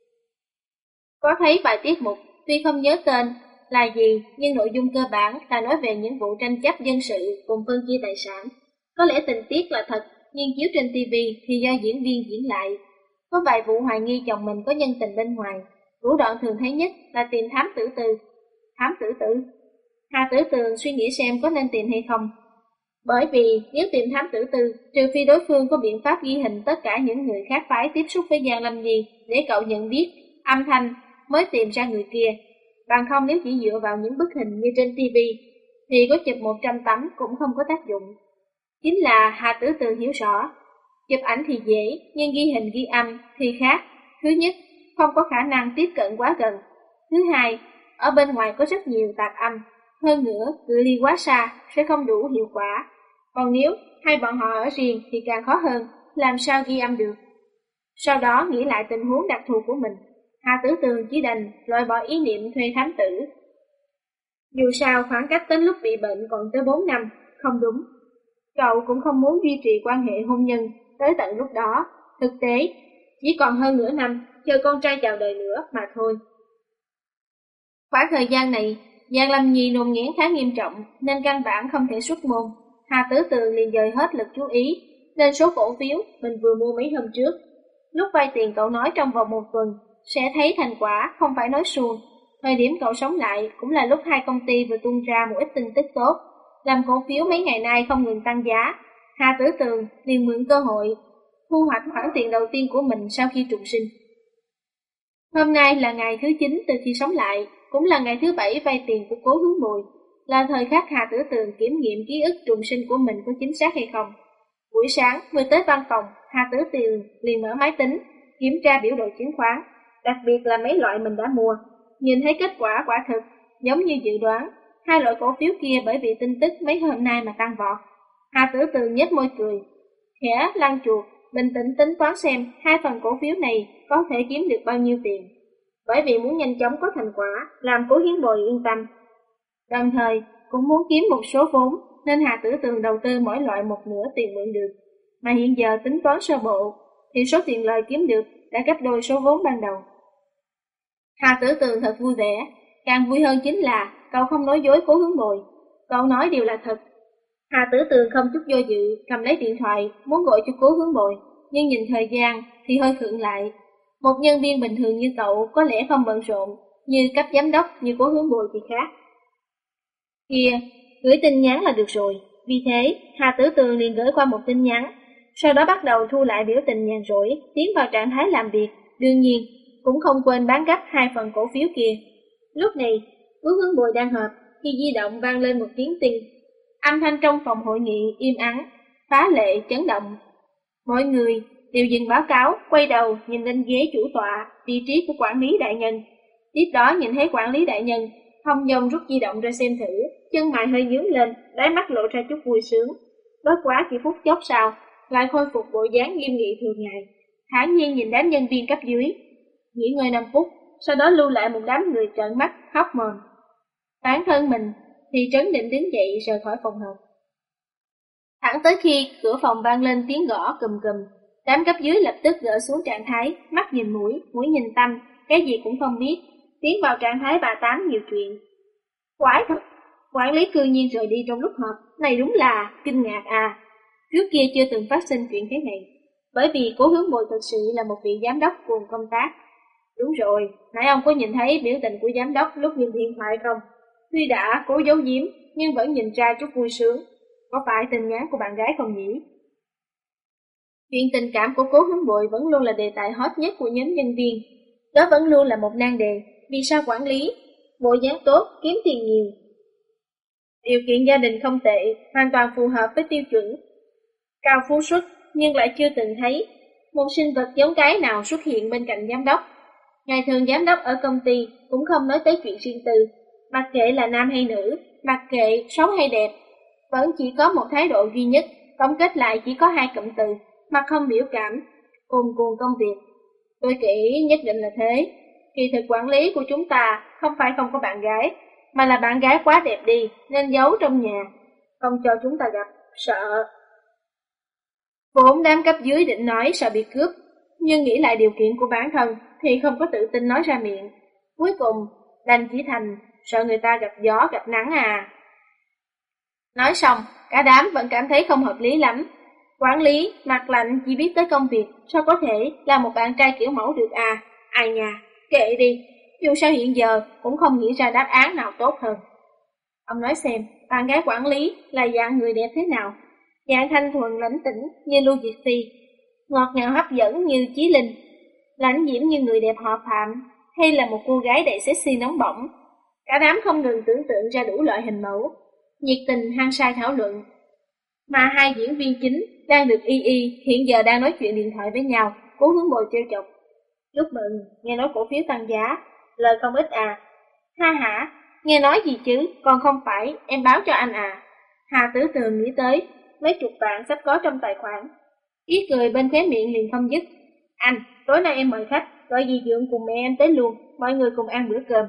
Có thấy vài tiết mục, tuy không nhớ tên là gì, nhưng nội dung cơ bản là nói về những vụ tranh chấp dân sự cùng phân chia tài sản. Có lẽ tình tiết là thật, nhưng chiếu trên tivi thì do diễn viên diễn lại. Có vài vụ hoài nghi chồng mình có nhân tình bên ngoài. Thủ đoạn thường thấy nhất là tìm thám tử tư. Thám tử tử? Hà Tử Tường suy nghĩ xem có nên tìm hay không. Bởi vì nếu tìm thám tử tư, trừ phi đối phương có biện pháp ghi hình tất cả những người khác phái tiếp xúc với Giang Lâm Nhi để cậu nhận biết âm thanh mới tìm ra người kia. Bằng không nếu chỉ dựa vào những bức hình như trên TV thì có chụp 100 tấm cũng không có tác dụng. Chính là Hà Tử Tường hiểu rõ, chụp ảnh thì dễ, nhưng ghi hình ghi âm thì khác. Thứ nhất, không có khả năng tiếp cận quá gần. Thứ hai, ở bên ngoài có rất nhiều tạp âm. Hơn nữa, cự ly quá xa sẽ không đủ hiệu quả. Còn nếu hai bọn họ ở riêng thì càng khó hơn, làm sao ghi âm được. Sau đó nghĩ lại tình huống đặc thù của mình, Hà Tử Tường chỉ đành loại bỏ ý niệm thuê thám tử. Dù sao khoảng cách đến lúc bị bệnh còn tới 4 năm, không đúng. Cậu cũng không muốn duy trì quan hệ hôn nhân tới tận lúc đó. Thực tế, chỉ còn hơn nửa năm, chờ con trai chào đời nữa mà thôi. Khoảng thời gian này, Giang Lâm Nhi nôn nghén khá nghiêm trọng, nên căn bản không thể xuất môn. Hà Tử Tường liền dời hết lực chú ý lên số cổ phiếu mình vừa mua mấy hôm trước. Lúc vay tiền cậu nói trong vòng 1 tuần sẽ thấy thành quả, không phải nói suông. Thời điểm cậu sống lại cũng là lúc hai công ty vừa tung ra một ít tin tức tốt, làm cổ phiếu mấy ngày nay không ngừng tăng giá. Hà Tử Tường liền mượn cơ hội thu hoạch khoản tiền đầu tiên của mình sau khi trùng sinh. Hôm nay là ngày thứ 9 từ khi sống lại, cũng là ngày thứ 7 vay tiền của Cố Hướng Mùi, là thời khắc Hà Tử Tường kiểm nghiệm ký ức trùng sinh của mình có chính xác hay không. Buổi sáng vừa tới văn phòng, Hà Tử Tường liền mở máy tính kiểm tra biểu đồ chứng khoán, đặc biệt là mấy loại mình đã mua. Nhìn thấy kết quả quả thực giống như dự đoán, hai loại cổ phiếu kia bởi vì tin tức mấy hôm nay mà tăng vọt. Hà Tử Tường nhếch môi cười, khẽ lăn chuột, bình tĩnh tính toán xem hai phần cổ phiếu này có thể kiếm được bao nhiêu tiền. Bởi vì muốn nhanh chóng có thành quả, làm Cố Hiến Bồi yên tâm. Đồng thời cũng muốn kiếm một số vốn nên Hà Tử Tường đầu tư mỗi loại một nửa tiền mượn được. Mà hiện giờ tính toán sơ bộ, thì số tiền lời kiếm được đã gấp đôi số vốn ban đầu. Hà Tử Tường thật vui vẻ, càng vui hơn chính là cậu không nói dối Cố Hướng Bồi, cậu nói đều là thật. Hà Tử Tường không chút do dự, cầm lấy điện thoại, muốn gọi cho Cố Hướng Bồi, nhưng nhìn thời gian thì hơi khựng lại. Một nhân viên bình thường như cậu có lẽ không bận rộn, như cấp giám đốc như Cố Hướng Bồi thì khác. Kìa, gửi tin nhắn là được rồi. Vì thế, Hà Tử Tường liền gửi qua một tin nhắn, sau đó bắt đầu thu lại biểu tình nhàn rỗi, tiến vào trạng thái làm việc, đương nhiên cũng không quên bán gấp 2 phần cổ phiếu kia. Lúc này, Cố Hướng Bồi đang họp, khi di động vang lên một tiếng tinh. Âm thanh trong phòng hội nghị im ắng, phá lệ chấn động. Mọi người đều dừng báo cáo, quay đầu nhìn lên ghế chủ tọa, vị trí của quản lý đại nhân. Tiếp đó nhìn thấy quản lý đại nhân, Thông Dong rút di động ra xem thử, chân mày hơi nhướng lên, đáy mắt lộ ra chút vui sướng. Bất quá chỉ phút chốc sau, lại khôi phục bộ dáng nghiêm nghị thường ngày, thản nhiên nhìn đám nhân viên cấp dưới, nghỉ ngơi 5 phút, sau đó lưu lại một đám người trợn mắt hốc mồm. Bản thân mình thì trấn định đứng dậy rời khỏi phòng họp. Thẳng tới khi cửa phòng vang lên tiếng gõ cùm cùm, đám cấp dưới lập tức gỡ xuống trạng thái, mắt nhìn mũi, mũi nhìn tâm, cái gì cũng không biết, tiến vào trạng thái bà tám nhiều chuyện. Quái thật, quản lý cư nhiên rời đi trong lúc họp, này đúng là kinh ngạc à. Trước kia chưa từng phát sinh chuyện thế này, bởi vì Cố Hướng Bồi thực sự là một vị giám đốc cùng công tác. Đúng rồi, nãy ông có nhìn thấy biểu tình của giám đốc lúc nhìn điện thoại không? Tuy đã cố giấu giếm, nhưng vẫn nhìn ra chút vui sướng. Có phải tin nhắn của bạn gái không nhỉ? Chuyện tình cảm của Cố Hướng Bồi vẫn luôn là đề tài hot nhất của nhóm nhân viên. Đó vẫn luôn là một nan đề, vì sao quản lý, bộ dáng tốt, kiếm tiền nhiều. Điều kiện gia đình không tệ, hoàn toàn phù hợp với tiêu chuẩn. Cao phú xuất, nhưng lại chưa từng thấy một sinh vật giống cái nào xuất hiện bên cạnh giám đốc. Ngày thường giám đốc ở công ty cũng không nói tới chuyện riêng tư, mặc kệ là nam hay nữ, mặc kệ xấu hay đẹp, vẫn chỉ có một thái độ duy nhất, tổng kết lại chỉ có 2 cụm từ, mặt không biểu cảm, cuồn cuộn công việc. Tôi nghĩ nhất định là thế. Kỳ thực quản lý của chúng ta không phải không có bạn gái, mà là bạn gái quá đẹp đi nên giấu trong nhà, không cho chúng ta gặp, sợ. Vốn đám cấp dưới định nói sợ bị cướp, nhưng nghĩ lại điều kiện của bản thân thì không có tự tin nói ra miệng. Cuối cùng đành chỉ thành sợ người ta gặp gió gặp nắng à. Nói xong, cả đám vẫn cảm thấy không hợp lý lắm. Quản lý mặt lạnh chỉ biết tới công việc, sao có thể là một bạn trai kiểu mẫu được à? Ai nha, kệ đi, dù sao hiện giờ cũng không nghĩ ra đáp án nào tốt hơn. Ông nói xem, bạn gái quản lý là dạng người đẹp thế nào? Dạng thanh thuần lãnh tĩnh như Lưu Diệt Phi, ngọt ngào hấp dẫn như Chí Linh, lãnh diễm như người đẹp họ Phạm, hay là một cô gái đầy sexy nóng bỏng? Cả đám không ngừng tưởng tượng ra đủ loại hình mẫu, nhiệt tình hăng say thảo luận. Mà 2 diễn viên chính đang được hiện giờ đang nói chuyện điện thoại với nhau, Cố Hướng Bồi trêu chọc. Chúc mừng, nghe nói cổ phiếu tăng giá, lời không ít à. Ha hả, nghe nói gì chứ, còn không phải em báo cho anh à. Hà Tử Tường nghĩ tới mấy chục vạn sắp có trong tài khoản, ý cười bên khóe miệng liền không dứt. Anh, tối nay em mời khách, gọi dì Dượng cùng mẹ em tới luôn, mọi người cùng ăn bữa cơm.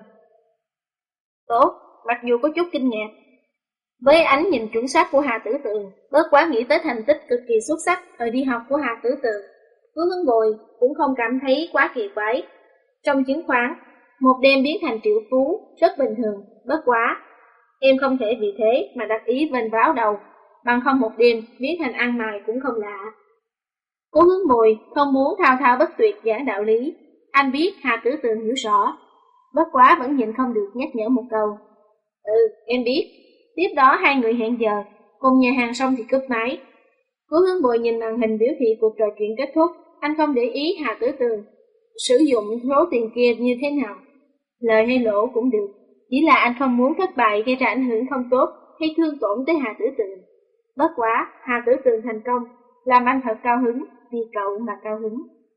Tốt, mặc dù có chút kinh ngạc với ánh nhìn chuẩn xác của Hà Tử Tường, bớt quá nghĩ tới thành tích cực kỳ xuất sắc thời đi học của Hà Tử Tường, Cố Hướng Bồi cũng không cảm thấy quá kỳ quái. Trong chứng khoán, một đêm biến thành triệu phú rất bình thường, bất quá em không thể vì thế mà đặt ý vênh váo đầu, bằng không một đêm biến thành ăn mày cũng không lạ. Cố Hướng Bồi không muốn thao thao bất tuyệt giảng đạo lý, anh biết Hà Tử Tường hiểu rõ, bất quá vẫn nhịn không được nhắc nhở một câu. Em biết. Tiếp đó 2 người hẹn giờ, cùng nhà hàng xong thì cúp máy. Cố Hướng Bồi nhìn màn hình biểu thị cuộc trò chuyện kết thúc, anh không để ý Hà Tử Tường sử dụng số tiền kia như thế nào, lời hay lỗ cũng được, chỉ là anh không muốn thất bại gây ra ảnh hưởng không tốt hay thương tổn tới Hà Tử Tường. Bất quá, Hà Tử Tường thành công, làm anh thật cao hứng, vì cậu mà cao hứng.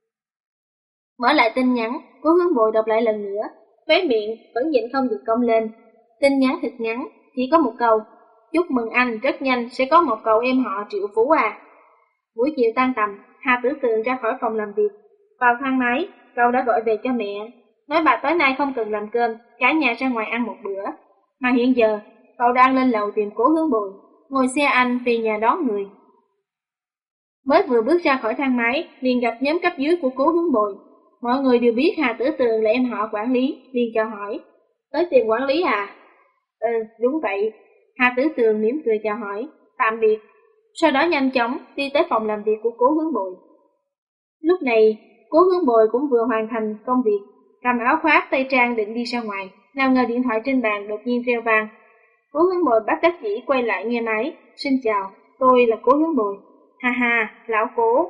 Mở lại tin nhắn, Cố Hướng Bồi đọc lại lần nữa, khóe miệng vẫn nhịn không được cong lên. Tin nhắn thật ngắn, chỉ có một câu, chúc mừng anh, rất nhanh sẽ có một cậu em họ triệu phú à. Buổi chiều tan tầm, Hà Tử Tường ra khỏi phòng làm việc, vào thang máy, cậu đã gọi về cho mẹ, nói bà tối nay không cần làm cơm, cả nhà ra ngoài ăn một bữa. Mà hiện giờ, cậu đang lên lầu tìm Cố Hướng Bồi. ngồi xe anh về nhà đón người. Mới vừa bước ra khỏi thang máy, liền gặp nhóm cấp dưới của Cố Hướng Bồi. Mọi người đều biết Hà Tử Tường là em họ quản lý, liền chào hỏi. Tới tìm quản lý à? Ừ, đúng vậy. Hà Tử Tường mỉm cười chào hỏi, tạm biệt. Sau đó nhanh chóng đi tới phòng làm việc của Cố Hướng Bồi. Lúc này, Cố Hướng Bồi cũng vừa hoàn thành công việc, cầm áo khoác tay trang định đi ra ngoài, nào ngờ điện thoại trên bàn đột nhiên reo vang. Cố Hướng Bồi bất đắc dĩ quay lại nghe máy. Xin chào, tôi là Cố Hướng Bồi. Ha ha, lão Cố.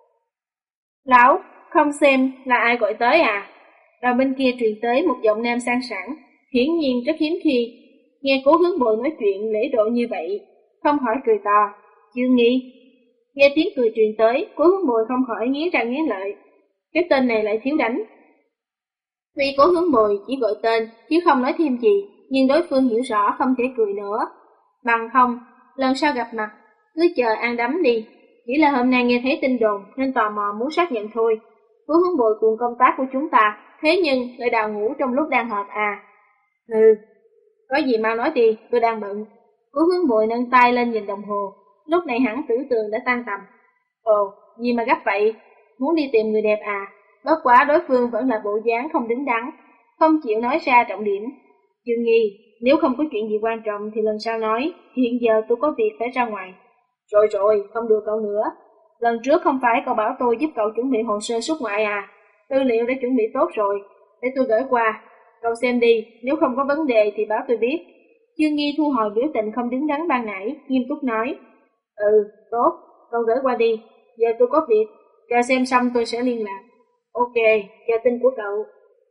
Lão, không xem là ai gọi tới à? Đầu bên kia truyền tới một giọng nam sang sảng, hiển nhiên rất hiếm khi nghe Cố Hướng Bồi nói chuyện lễ độ như vậy, không khỏi cười to. Dương Nghi. Nghe tiếng cười truyền tới, Cố Hướng Bồi không khỏi nghiến răng nghiến lợi. Cái tên này lại thiếu đánh. Tuy Cố Hướng Bồi chỉ gọi tên chứ không nói thêm gì, nhưng đối phương hiểu rõ không thể cười nữa. Bằng không, lần sau gặp mặt, cứ chờ ăn đấm đi. Chỉ là hôm nay nghe thấy tin đồn nên tò mò muốn xác nhận thôi. Cố Hướng Bồi cùng công tác của chúng ta, thế nhưng lại đào ngủ trong lúc đang họp à? Ừ, có gì mau nói đi, tôi đang bận. Cố Hướng Bồi nâng tay lên nhìn đồng hồ. Lúc này hẳn Tử Tường đã tan tầm. Ồ, gì mà gấp vậy? Muốn đi tìm người đẹp à? Bất quá đối phương vẫn là bộ dáng không đứng đắn, không chịu nói ra trọng điểm. Dương Nghi, nếu không có chuyện gì quan trọng thì lần sau nói, hiện giờ tôi có việc phải ra ngoài. Rồi, không được cậu nữa. Lần trước không phải cậu bảo tôi giúp cậu chuẩn bị hồ sơ xuất ngoại à? Tư liệu đã chuẩn bị tốt rồi, để tôi gửi qua. Cậu xem đi, nếu không có vấn đề thì báo tôi biết. Dương Nghi thu hồi biểu tình không đứng đắn ban nãy, nghiêm túc nói. Ừ, tốt, cậu gửi qua đi. Giờ tôi có việc, chờ xem xong tôi sẽ liên lạc. Ok, chờ tin của cậu.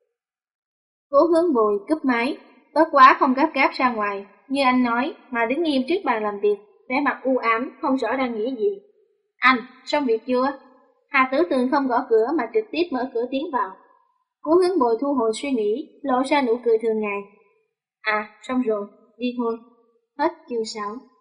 Cố Hướng Bồi cúp máy, bất quá không gấp gáp ra ngoài, như anh nói, mà đứng nghiêm trước bàn làm việc, vẻ mặt u ám, không rõ đang nghĩ gì. Anh, xong việc chưa? Hà Tử Tường không gõ cửa mà trực tiếp mở cửa tiến vào. Cố Hướng Bồi thu hồi suy nghĩ, lộ ra nụ cười thường ngày. À, xong rồi, đi thôi. Hết chương 6.